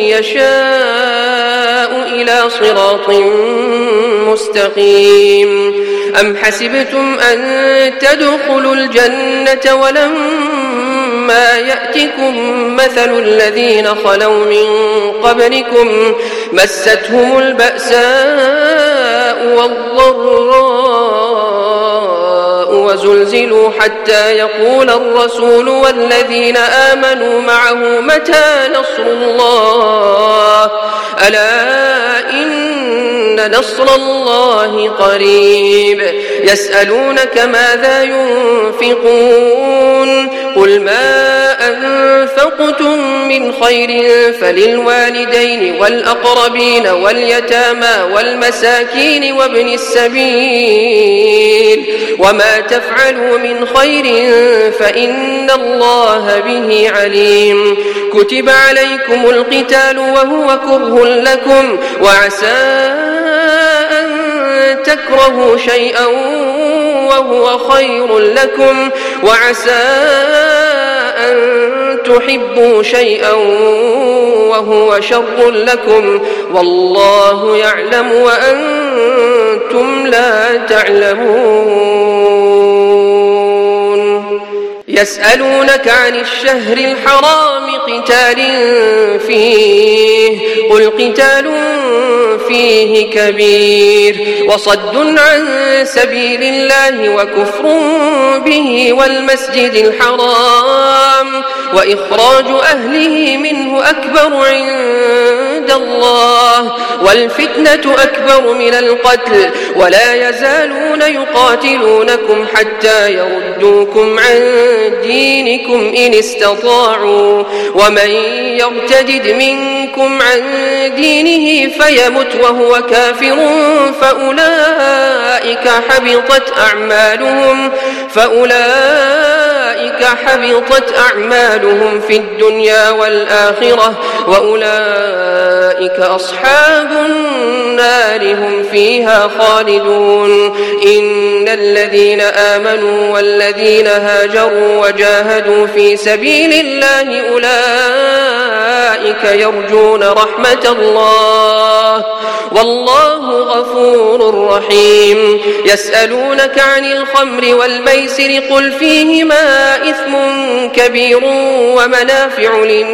يشاء إلى صراط مستقيم. أم حسبتم أن تدخلوا الجنة ولما يأتكم مثل الذين خلوا من قبلكم مستهم البأساء والضراء وزلزلوا حتى يقول الرسول والذين آمنوا معه متى نصر الله ألا إن نصر الله قريب. يسألونك ماذا ينفقون قل ما أنفقتم من خير فللوالدين والأقربين واليتامى والمساكين وابن السبيل وما تفعلوا من خير فإن الله به عليم. كتب عليكم القتال وهو كره لكم وعسى أن تكرهوا شيئا وهو خير لكم وعسى أن تحبوا شيئا وهو شر لكم والله يعلم وأنتم لا تعلمون. يسألونك عن الشهر الحرام قتال فيه قل قتال فيه كبير وصد عن سبيل الله وكفر به والمسجد الحرام وإخراج أهله منه أكبر عند الله والفتنة أكبر من القتل ولا يزالون يقاتلونكم حتى يردوكم عن دينكم إن استطاعوا ومن يرتدد منكم عن دينه فيمت وهو كافر فأولئك حبطت أعمالهم فأولئك حبطت أعمالهم في الدنيا والآخرة وأولئك أصحاب النار هم فيها خالدون. إن الذين آمنوا والذين هاجروا وجاهدوا في سبيل الله أولئك يرجون رحمة الله والله غفور رحيم. يسألونك عن الخمر والميسر قل فيهما إثم كبير ومنافع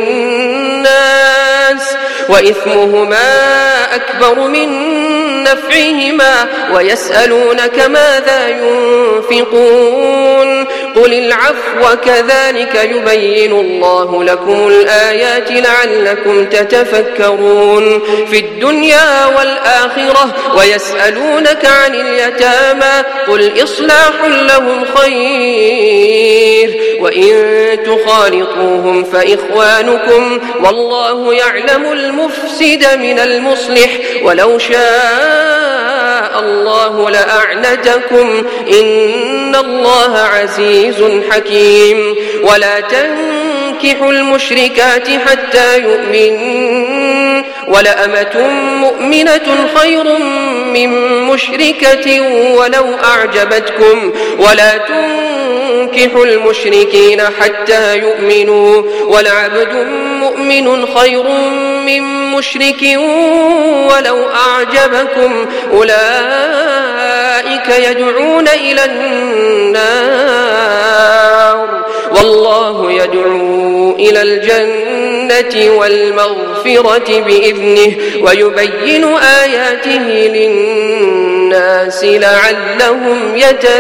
للناس وإثمهما أكبر من نفعهما ويسألونك ماذا ينفقون قل العفو كذلك يبين الله لكم الآيات لعلكم تتفكرون في الدنيا والآخرة. ويسألونك عن اليتامى قل إصلاح لهم خير وإن تخالطوهم فإخوانكم والله يعلم المفسد من المصلح ولو شاء الله لأعنتكم إن الله عزيز حكيم. ولا تنكحوا المشركات حتى يؤمنوا ولأمة مؤمنة خير من مشركة ولو أعجبتكم ولا تنكحوا المشركين حتى يؤمنوا ولعبد مؤمن خير من مشرك ولو أعجبكم أولئك يدعون إلى النار والله يدعو إلى الجنة والمغفرة بإذنه ويبين آياته للناس لعلهم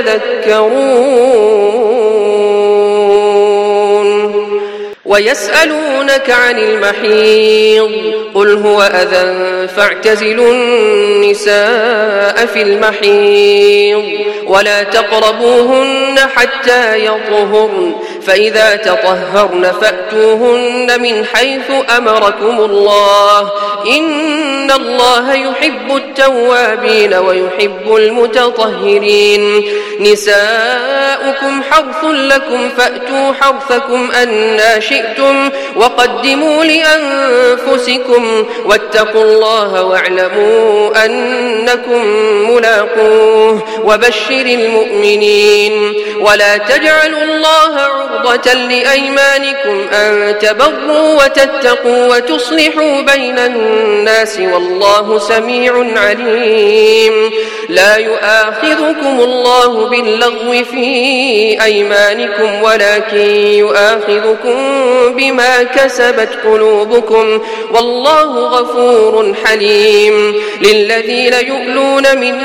يتذكرون. ويسألونك عن المحيض قل هو أذى فاعتزلوا النساء في المحيض ولا تقربوهن حتى يطهرن فإذا تطهرن فأتوهن من حيث أمركم الله إن إن الله يحب التوابين ويحب المتطهرين نساؤكم حرث لكم فأتوا حرثكم أنى شئتم وقدموا لأنفسكم واتقوا الله واعلموا أنكم ملاقوه وبشر المؤمنين ولا تجعلوا الله عرضة لأيمانكم أن تبروا وتتقوا وتصلحوا بين الناس والله سميع عليم لا يؤاخذكم الله باللغو في أيمانكم ولكن يؤاخذكم بما كسبت قلوبكم والله غفور حليم للذين يؤلون من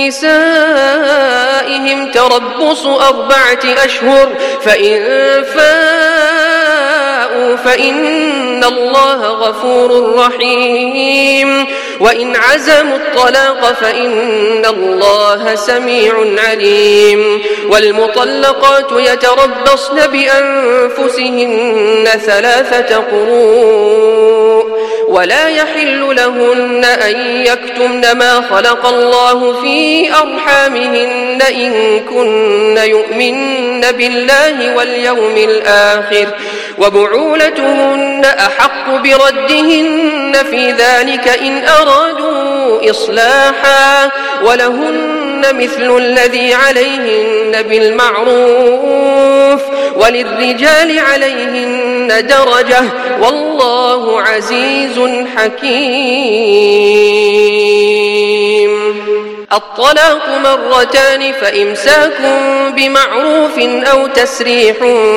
نسائهم تربص أربعة أشهر فإن فاءوا فإن الله غفور رحيم وإن عزموا الطلاق فإن الله سميع عليم والمطلقات يتربصن بأنفسهن ثلاثة قروء ولا يحل لهن أن يكتمن ما خلق الله في أرحامهن إن كن يؤمن بالله واليوم الآخر وبعولتهن أحق بردهن في ذلك إن أرادوا إصلاحا ولهن مثل الذي عليهن بالمعروف وللرجال عليهن درجة والله عزيز حكيم الطلاق مرتان فإمساك بمعروف أو تسريح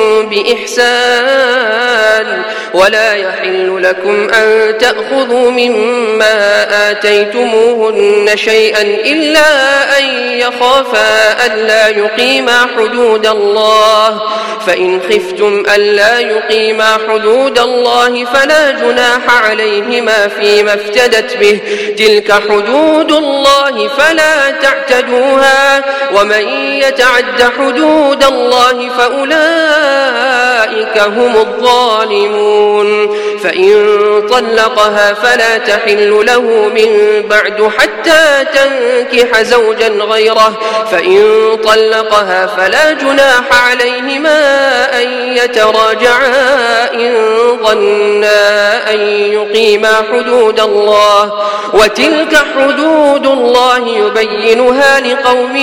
بإحسان ولا يحل لكم أن تأخذوا مما آتيتموهن شيئا إلا أن يخافا ألا يقيما حدود الله فإن خفتم ألا يقيما حدود الله فلا جناح عليهما فيما افتدت به تلك حدود الله فلا تعتدوها ومن يتعد حدود الله فأولئك هم الظالمون فإن طلقها فلا تحل له من بعد حتى تنكح زوجا غيره فإن طلقها فلا جناح عليهما أن يتراجعا إن ظنا أن يقيما حدود الله وتلك حدود الله يبينها لقوم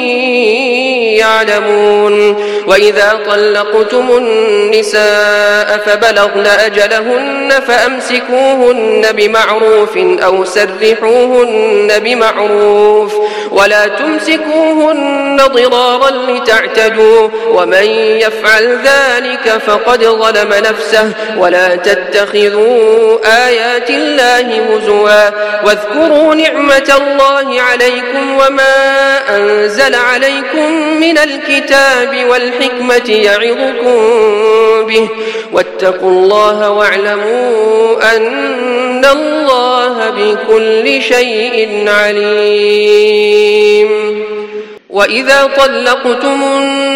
يعلمون وإذا طلقتم النساء فبلغن أجلهن فأمسكوهن بمعروف أو سرحوهن بمعروف ولا تمسكوهن ضرارا لتعتدوا ومن يفعل ذلك فقد ظلم نفسه ولا تتخذوا آيات الله هزوا واذكروا نعمة الله عليكم وما أنزل عليكم من الكتاب والحكمة يعظكم به واتقوا الله واعلموا أن الله بكل شيء عليم وإذا طلقتم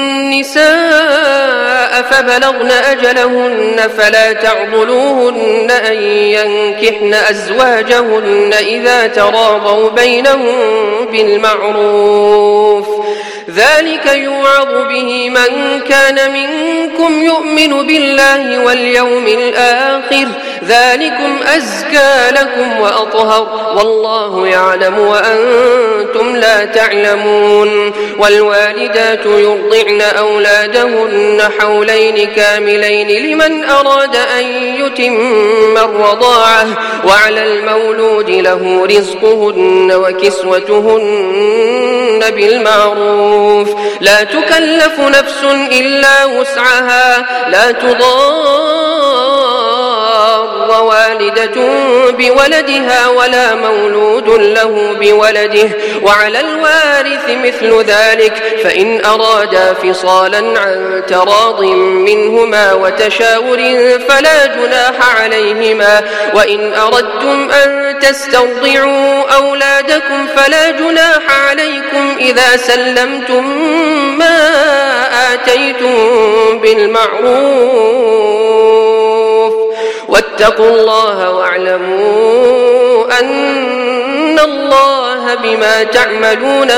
النساء فبلغن أجلهن فلا تعضلوهن أن ينكحن أزواجهن إذا تراضوا بينهم بالمعروف ذلك يوعظ به من كان منكم يؤمن بالله واليوم الآخر ذلكم أزكى لكم وأطهر والله يعلم وأنتم لا تعلمون والوالدات يرضعن أولادهن حولين كاملين لمن أراد أن يتم الرضاعة وعلى المولود له رزقهن وكسوتهن بالمعروف لا تكلف نفس إلا وسعها لا تضار والدة بولدها ولا مولود له بولده وعلى الوارث مثل ذلك فإن أرادا فصالا عن تراض منهما وتشاور فلا جناح عليهما وإن أردتم أن تسترضعوا أولادكم فلا جناح عليكم إذا سلمتم ما آتيتم بالمعروف واتقوا الله واعلموا أن الله بما تعملون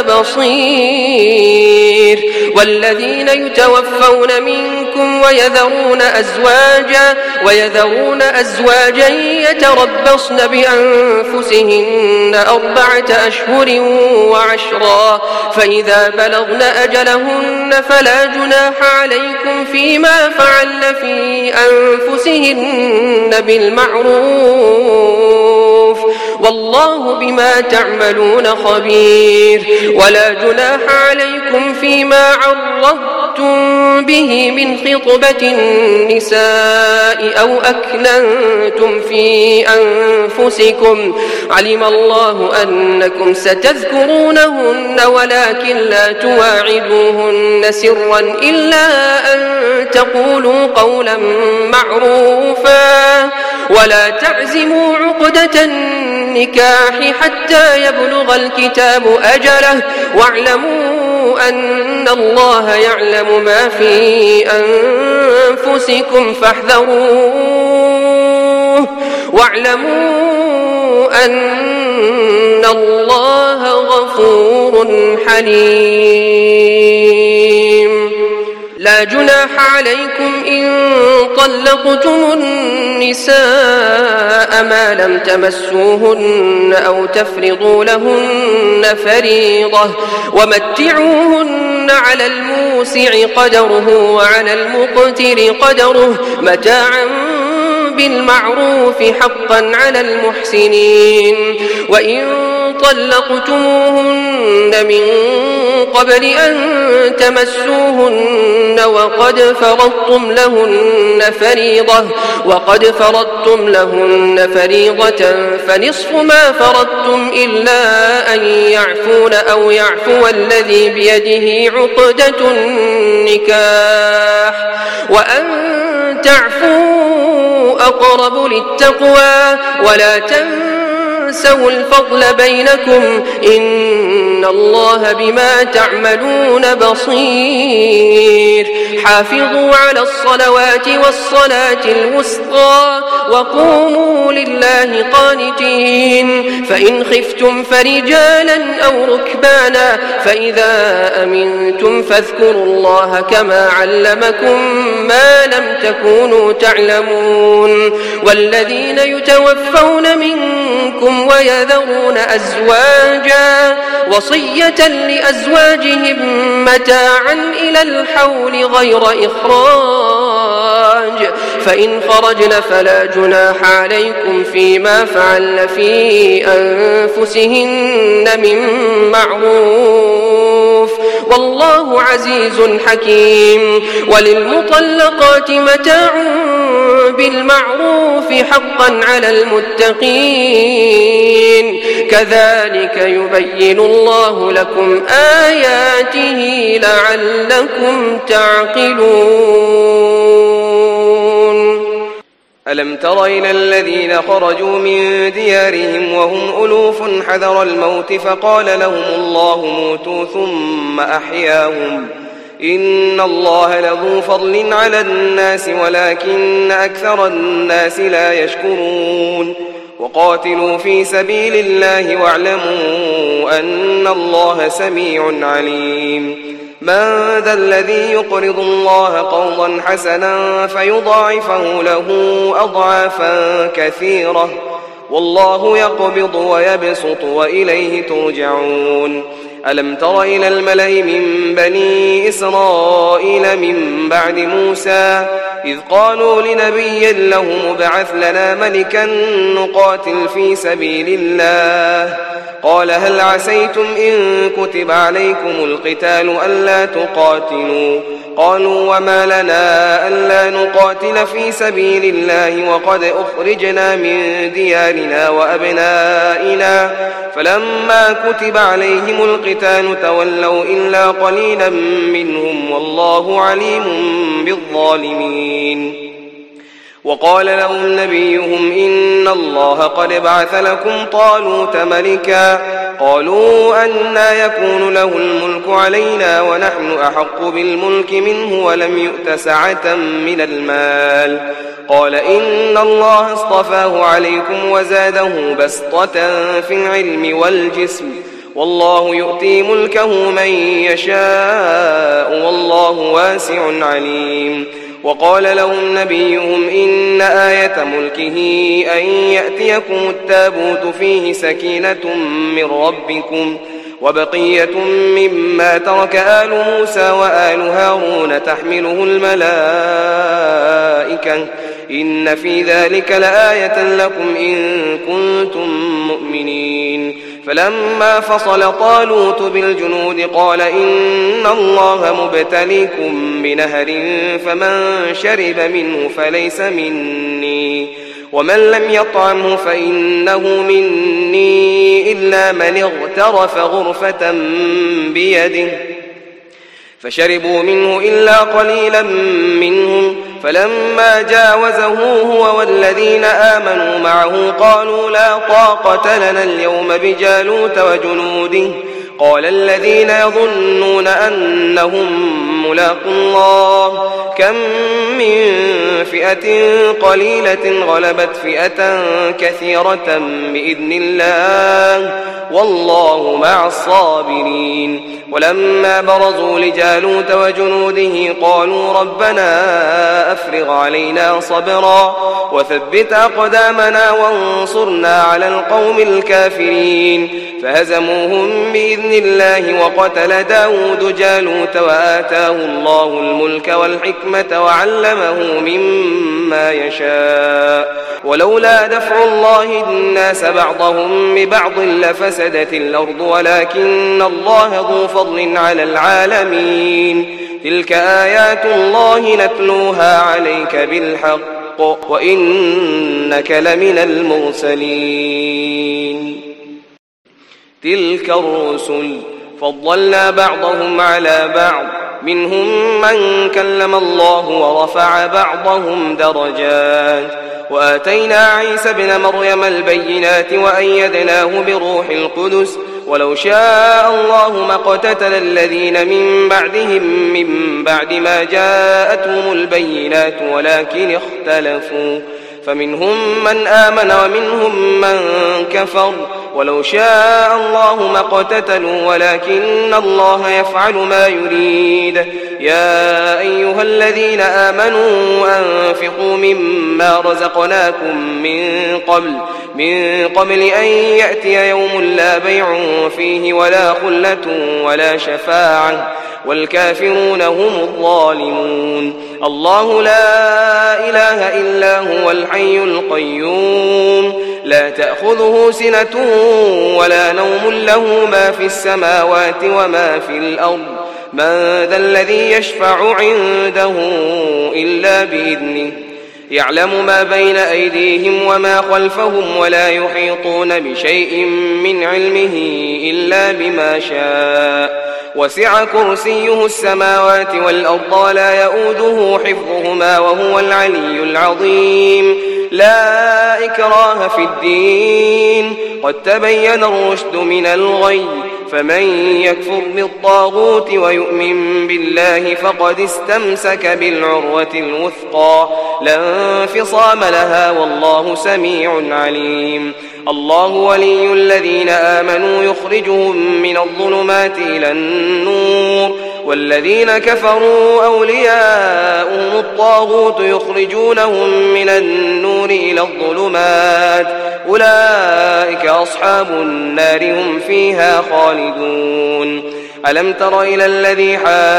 بصير. والذين يتوفون منكم ويذرون أزواجا ويذرون أزواجا يتربصن بأنفسهن أربعة أشهر وعشرا، فإذا بلغن أجلهن فلا جناح عليكم فيما فعلن في أنفسهن بالمعروف، والله بما تعملون خبير. ولا جناح عليكم فيما عرضتم به من خطبة النساء أو أكننتم في أنفسكم، علم الله أنكم ستذكرونهن ولكن لا تواعدوهن سرا إلا أن تقولوا قولا معروفا، ولا تعزموا عقدة النكاح حتى يبلغ الكتاب أجله، واعلموا أن الله يعلم ما في أنفسكم فاحذروه، واعلموا أن الله غفور حليم. لا جناح عليكم إن طلقتم النساء ما لم تمسوهن أو تفرضوا لهن فريضة، ومتعوهن على الموسع قدره وعلى المقتر قدره متاعا بالمعروف حقا على المحسنين. وإن طلقتموهن من قبل أن تمسوهن وقد فرضتم لهن فريضة وقد فرضتم لهن فريضة فنصف ما فرضتم إلا أن يعفون أو يعفو الذي بيده عقدة النكاح، وأن تعفوا أقرب للتقوى، ولا تنسوا الفضل بينكم إن الله بما تعملون بصير. حافظوا على الصلوات والصلاة الوسطى وقوموا لله قانتين، فإن خفتم فرجالا أو ركبانا فإذا أمنتم فاذكروا الله كما علمكم ما لم تكونوا تعلمون. والذين يتوفون منكم ويذرون أزواجا وصية لأزواجهم متاعا إلى الحول غير إخراج، فإن خرجن فلا جناح عليكم فيما فعلن في أنفسهن من معروف، والله عزيز حكيم. وللمطلقات متاع بالمعروف حقا على المتقين، كذلك يبين الله لكم آياته لعلكم تعقلون. ألم تر إلى الذين خرجوا من ديارهم وهم ألوف حذر الموت فقال لهم الله موتوا ثم أحياهم إن الله لذو فضل على الناس ولكن أكثر الناس لا يشكرون. وقاتلوا في سبيل الله واعلموا أن الله سميع عليم. من ذا الذي يقرض الله قرضا حسنا فيضاعفه له أضعافا كثيرة والله يقبض ويبسط وإليه ترجعون. ألم تر إلى الملأ من بني إسرائيل من بعد موسى إذ قالوا لنبي له ابعث لنا ملكا نقاتل في سبيل الله قال هل عسيتم إن كتب عليكم القتال ألا تقاتلوا قالوا وما لنا ألا نقاتل في سبيل الله وقد أخرجنا من ديارنا وأبنائنا فلما كتب عليهم القتال تولوا إلا قليلا منهم والله عليم بالظالمين. وقال لهم نبيهم إن الله قد بعث لكم طالوت ملكا قالوا أنى يكون له الملك علينا ونحن أحق بالملك منه ولم يؤت سعة من المال قال إن الله اصطفاه عليكم وزاده بسطة في العلم والجسم والله يؤتي ملكه من يشاء والله واسع عليم. وقال لهم نبيهم إن آية ملكه أن يأتيكم التابوت فيه سكينة من ربكم وبقية مما ترك آل موسى وآل هارون تحمله الملائكة إن في ذلك لآية لكم إن كنتم مؤمنين. فلما فصل طالوت بالجنود قال إن الله مبتليكم بنهر فمن شرب منه فليس مني ومن لم يطعمه فإنه مني إلا من اغترف غرفة بيده فشربوا منه إلا قليلا منهم فلما جاوزه هو والذين آمنوا معه قالوا لا طاقة لنا اليوم بجالوت وجنوده قال الذين يظنون أنهم ملاقوا الله كم من فئة قليلة غلبت فئة كثيرة بإذن الله والله مع الصابرين. ولما برزوا لجالوت وجنوده قالوا ربنا أفرغ علينا صبرا وثبت أقدامنا وانصرنا على القوم الكافرين فهزموهم بإذن الله وقتل داود جالوت وآتاه الله الملك والحكمة وعلمه مما يشاء ولولا دفع الله الناس بعضهم ببعض لفسدت الأرض ولكن الله ذو فضل على العالمين. تلك آيات الله نتلوها عليك بالحق وإنك لمن المرسلين. تلك الرسل فضلنا بعضهم على بعض منهم من كلم الله ورفع بعضهم درجات وآتينا عيسى ابن مريم البينات وأيدناه بروح القدس ولو شاء الله ما اقتتل الذين من بعدهم من بعد ما جاءتهم البينات ولكن اختلفوا فمنهم من آمن ومنهم من كفر ولو شاء الله ما اقتتلوا ولكن الله يفعل ما يريد. يا أيها الذين آمنوا أنفقوا مما رزقناكم من قبل من قبل أن يأتي يوم لا بيع فيه ولا خلة ولا شفاعة والكافرون هم الظالمون. الله لا إله إلا هو الحي القيوم لا تأخذه سنة ولا نوم له ما في السماوات وما في الأرض من ذا الذي يشفع عنده إلا بإذنه يعلم ما بين أيديهم وما خلفهم ولا يحيطون بشيء من علمه إلا بما شاء وسع كرسيه السماوات والأرض ولا يؤوده حفظهما وهو العلي العظيم. لا إكراه في الدين قد تبين الرشد من الغي فمن يكفر بالطاغوت ويؤمن بالله فقد استمسك بالعروة الوثقى لا انفصام لها والله سميع عليم. الله ولي الذين آمنوا يخرجهم من الظلمات إلى النور والذين كفروا أولياؤهم الطاغوت يخرجونهم من النور إلى الظلمات أولئك أصحاب النار هم فيها خالدون. ألم تر إلى الذي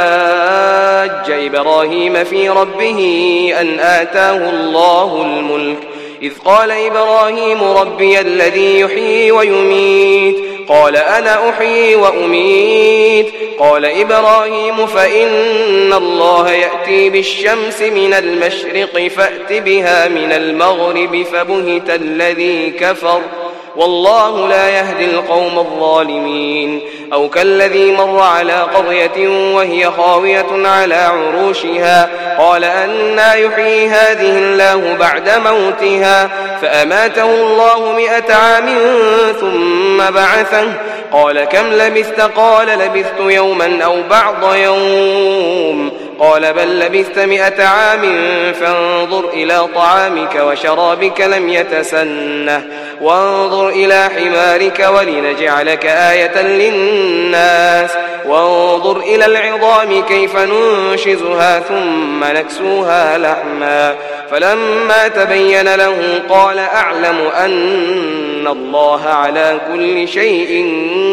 حاج إبراهيم في ربه أن آتاه الله الملك إذ قال إبراهيم ربي الذي يحيي ويميت قال أنا أحيي وأميت قال إبراهيم فإن الله يأتي بالشمس من المشرق فأت بها من المغرب فبهت الذي كفر والله لا يهدي القوم الظالمين. أو كالذي مر على قرية وهي خاوية على عروشها قال أنى يحيي هذه الله بعد موتها فأماته الله مئة عام ثم بعثه قال كم لبثت قال لبثت يوما أو بعض يوم قال بل لبثت مئة عام فانظر إلى طعامك وشرابك لم يتسنه وانظر إلى حمارك ولنجعلك آية للناس وانظر إلى العظام كيف ننشزها ثم نكسوها لحما فلما تبين له قال أعلم أن الله على كل شيء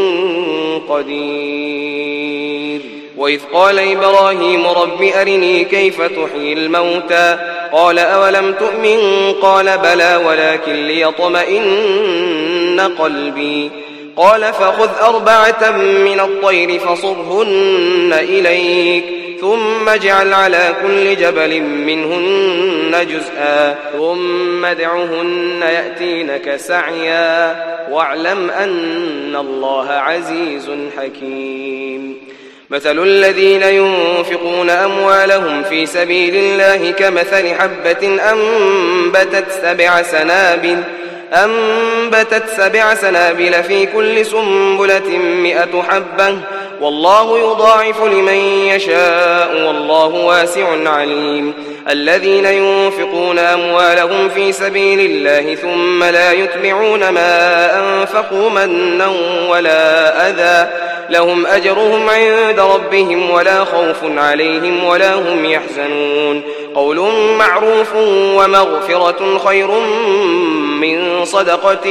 قدير. وإذ قال إبراهيم رب أرني كيف تحيي الموتى قال أولم تؤمن قال بلى ولكن ليطمئن قلبي قال فخذ أربعة من الطير فصرهن إليك ثم اجعل على كل جبل منهن جزءا ثم ادعهن يأتينك سعيا واعلم أن الله عزيز حكيم. مثل الذين ينفقون أموالهم في سبيل الله كمثل حبة أنبتت سبع سنابل أنبتت سبع سنابل في كل سنبلة مئة حبة والله يضاعف لمن يشاء والله واسع عليم. الذين ينفقون أموالهم في سبيل الله ثم لا يتبعون ما أنفقوا منا ولا أذى لهم أجرهم عند ربهم ولا خوف عليهم ولا هم يحزنون. قول معروف ومغفرة خير من صدقة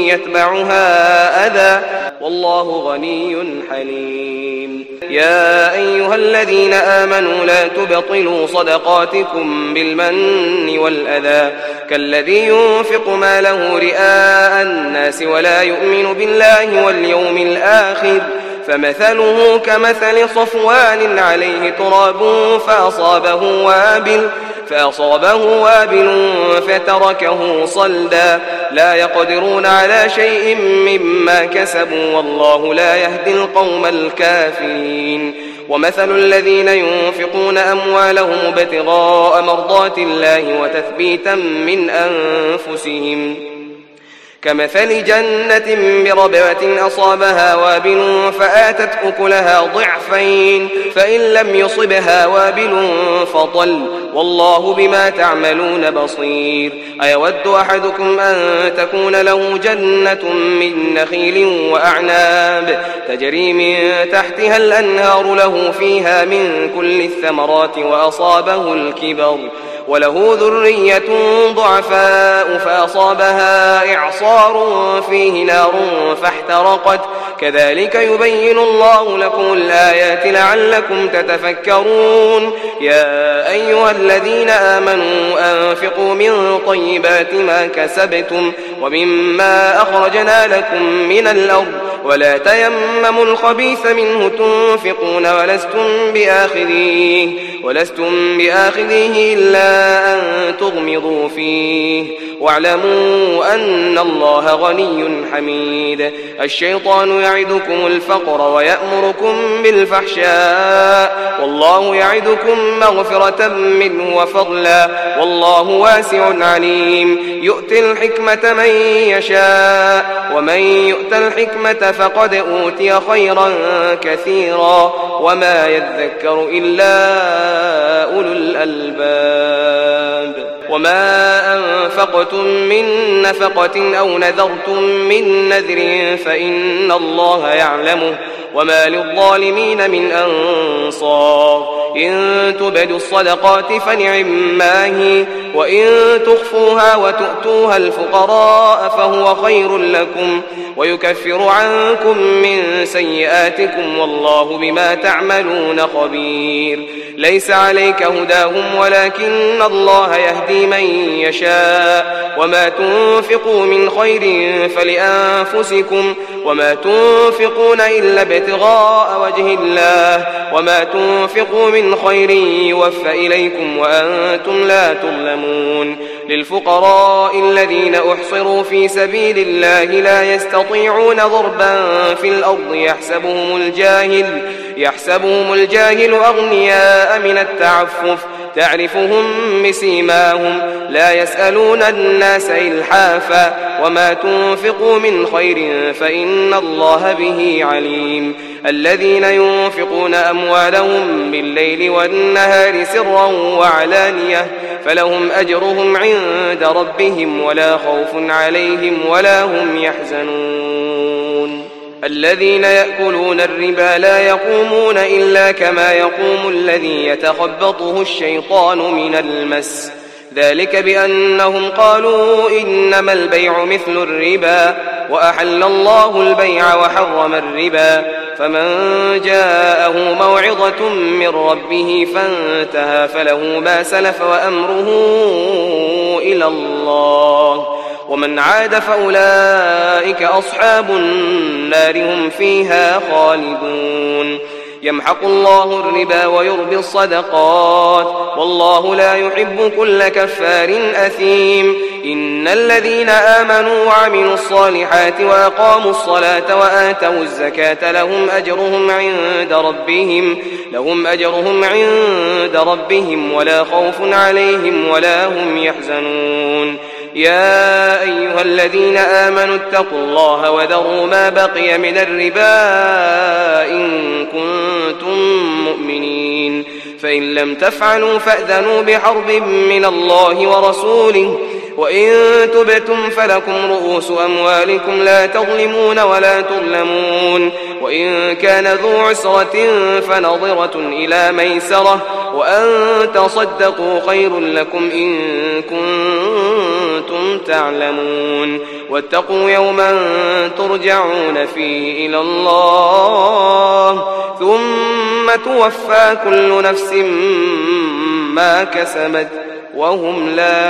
يتبعها أذى والله غني حليم. يا أيها الذين آمنوا لا تبطلوا صدقاتكم بالمن والأذى كالذي ينفق ماله رئاء الناس ولا يؤمن بالله واليوم الآخر فمثله كمثل صفوان عليه تراب فأصابه وابل فأصابه وابل فتركه صلدا لا يقدرون على شيء مما كسبوا والله لا يهدي القوم الكافرين. ومثل الذين ينفقون أموالهم ابتغاء مرضات الله وتثبيتا من أنفسهم كمثل جنة بربوة أصابها وابل فآتت أكلها ضعفين فإن لم يصبها وابل فطل والله بما تعملون بصير. أيود أحدكم أن تكون له جنة من نخيل وأعناب تجري من تحتها الأنهار له فيها من كل الثمرات وأصابه الكبر وله ذرية ضعفاء فأصابها إعصار فيه نار فاحترقت كذلك يبين الله لكم الآيات لعلكم تتفكرون. يا أيها الذين آمنوا أنفقوا من طيبات ما كسبتم ومما أخرجنا لكم من الأرض ولا تيمموا الخبيث منه تنفقون ولستم بآخذيه ولستم بآخذيه إلا أن تغمضوا فيه واعلموا أن الله غني حميد. الشيطان يعدكم الفقر ويأمركم بالفحشاء والله يعدكم مغفرة منه وفضلا والله واسع عليم. يؤتي الحكمة من يشاء ومن يؤت الحكمة فقد أوتي خيرا كثيرا وما يذكر إلا أولو الألباب. وما أنفقتم من نفقة أو نذرتم من نذر فإن الله يعلمه وما للظالمين من أنصار. إن تبدوا الصدقات فنعما هي وإن تخفوها وتؤتوها الفقراء فهو خير لكم ويكفر عنكم من سيئاتكم والله بما تعملون خبير. ليس عليك هداهم ولكن الله يهدي من يشاء وما تنفقوا من خير فلأنفسكم وما تنفقون إلا ابتغاء وجه الله وما تنفقوا من خير يوفى إليكم وأنتم لا تظلمون. للفقراء الذين أحصروا في سبيل الله لا يستطيعون ضربا في الأرض يحسبهم الجاهل يحسبهم الجاهل أغنياء من التعفف تعرفهم بسيماهم لا يسألون الناس إلحافا وما تنفقوا من خير فإن الله به عليم الذين ينفقون أموالهم بالليل والنهار سرا وعلانية فلهم أجرهم عند ربهم ولا خوف عليهم ولا هم يحزنون الذين يأكلون الربا لا يقومون إلا كما يقوم الذي يتخبطه الشيطان من المس ذلك بأنهم قالوا إنما البيع مثل الربا وأحل الله البيع وحرم الربا فمن جاءه موعظة من ربه فانتهى فله ما سلف وأمره إلى الله ومن عاد فأولئك أصحاب النار هم فيها خالدون يمحق الله الربا ويربي الصدقات والله لا يحب كل كفار أثيم إن الذين آمنوا وعملوا الصالحات وأقاموا الصلاة وآتوا الزكاة لهم أجرهم عند ربهم لهم أجرهم عند ربهم ولا خوف عليهم ولا هم يحزنون يا أيها الذين آمنوا اتقوا الله وذروا ما بقي من الربا إن كنتم مؤمنين فإن لم تفعلوا فأذنوا بحرب من الله ورسوله وإن تبتم فلكم رؤوس أموالكم لا تظلمون ولا تظلمون وإن كان ذو عسرة فنظرة إلى ميسرة وأن تصدقوا خير لكم إن كنتم تعلمون واتقوا يوما ترجعون فيه إلى الله ثم توفى كل نفس ما كسبت وهم لا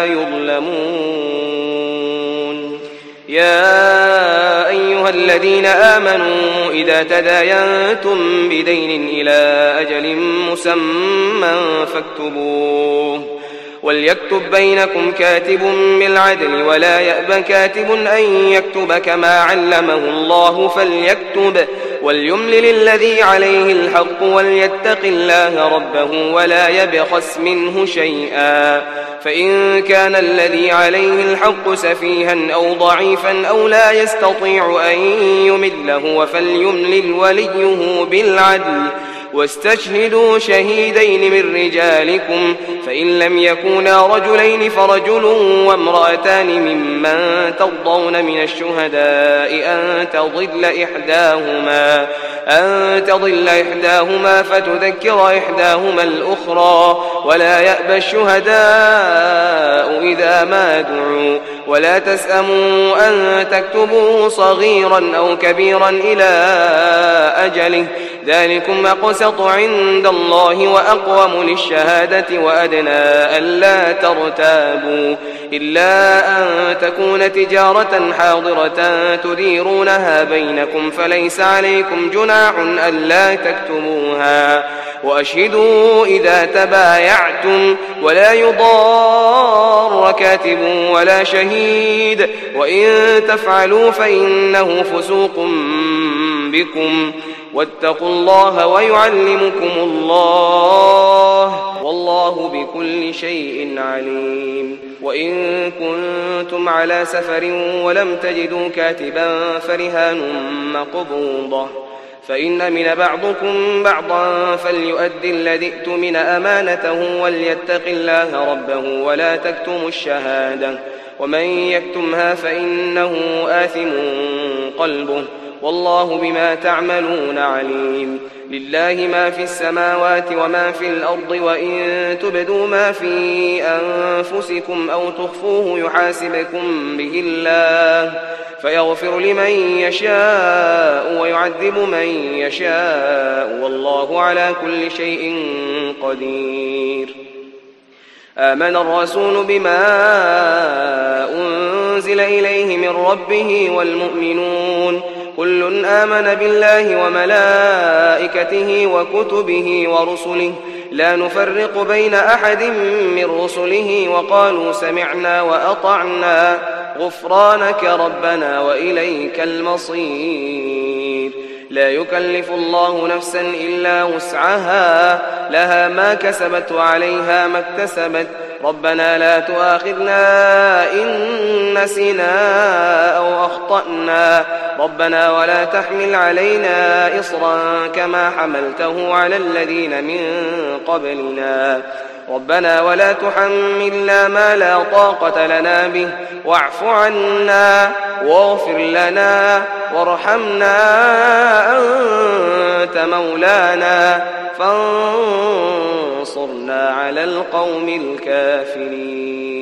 يظلمون يا أيها الذين آمنوا إذا تداينتم بدين إلى أجل مسمى فاكتبوه وليكتب بينكم كاتب بالعدل ولا يأب كاتب أن يكتب كما علمه الله فليكتب وليملل الذي عليه الحق وليتق الله ربه ولا يبخس منه شيئا فإن كان الذي عليه الحق سفيها أو ضعيفا أو لا يستطيع أن يمله فليملل وليه بالعدل واستشهدوا شهيدين من رجالكم فإن لم يكونا رجلين فرجل وامرأتان ممن ترضون من الشهداء أن تضل إحداهما أن تضل إحداهما فتذكر إحداهما الأخرى ولا يأبى الشهداء إذا ما دعوا ولا تسأموا أن تكتبوا صغيرا أو كبيرا إلى أجله ذلكم أقسط عند الله وأقوم للشهادة وأدنى ألا ترتابوا إلا أن تكون تجارة حاضرة تديرونها بينكم فليس عليكم جناح ألا تكتموها وأشهدوا إذا تبايعتم ولا يضار كاتب ولا شهيد وإن تفعلوا فإنه فسوق بكم واتقوا الله ويعلمكم الله والله بكل شيء عليم وإن كنتم على سفر ولم تجدوا كاتبا فرهان مقبوضة فإن أمن بعضكم بعضا فليؤدي الذي اؤتمن أمانته وليتق الله ربه ولا تكتموا الشهادة ومن يكتمها فإنه آثم قلبه والله بما تعملون عليم لله ما في السماوات وما في الأرض وإن تبدوا ما في أنفسكم أو تخفوه يحاسبكم به الله فيغفر لمن يشاء ويعذب من يشاء والله على كل شيء قدير آمن الرسول بما أنزل إليه من ربه والمؤمنون كل آمن بالله وملائكته وكتبه ورسله لا نفرق بين أحد من رسله وقالوا سمعنا وأطعنا غفرانك ربنا وإليك المصير لا يكلف الله نفسا إلا وسعها لها ما كسبت وعليها ما اكتسبت ربنا لا تؤاخذنا إن نسينا أو أخطأنا ربنا ولا تحمل علينا إصرا كما حملته على الذين من قبلنا ربنا ولا تحملنا ما لا طاقة لنا به واعف عنا واغفر لنا وارحمنا أنت مولانا فانصرنا على القوم الكافرين.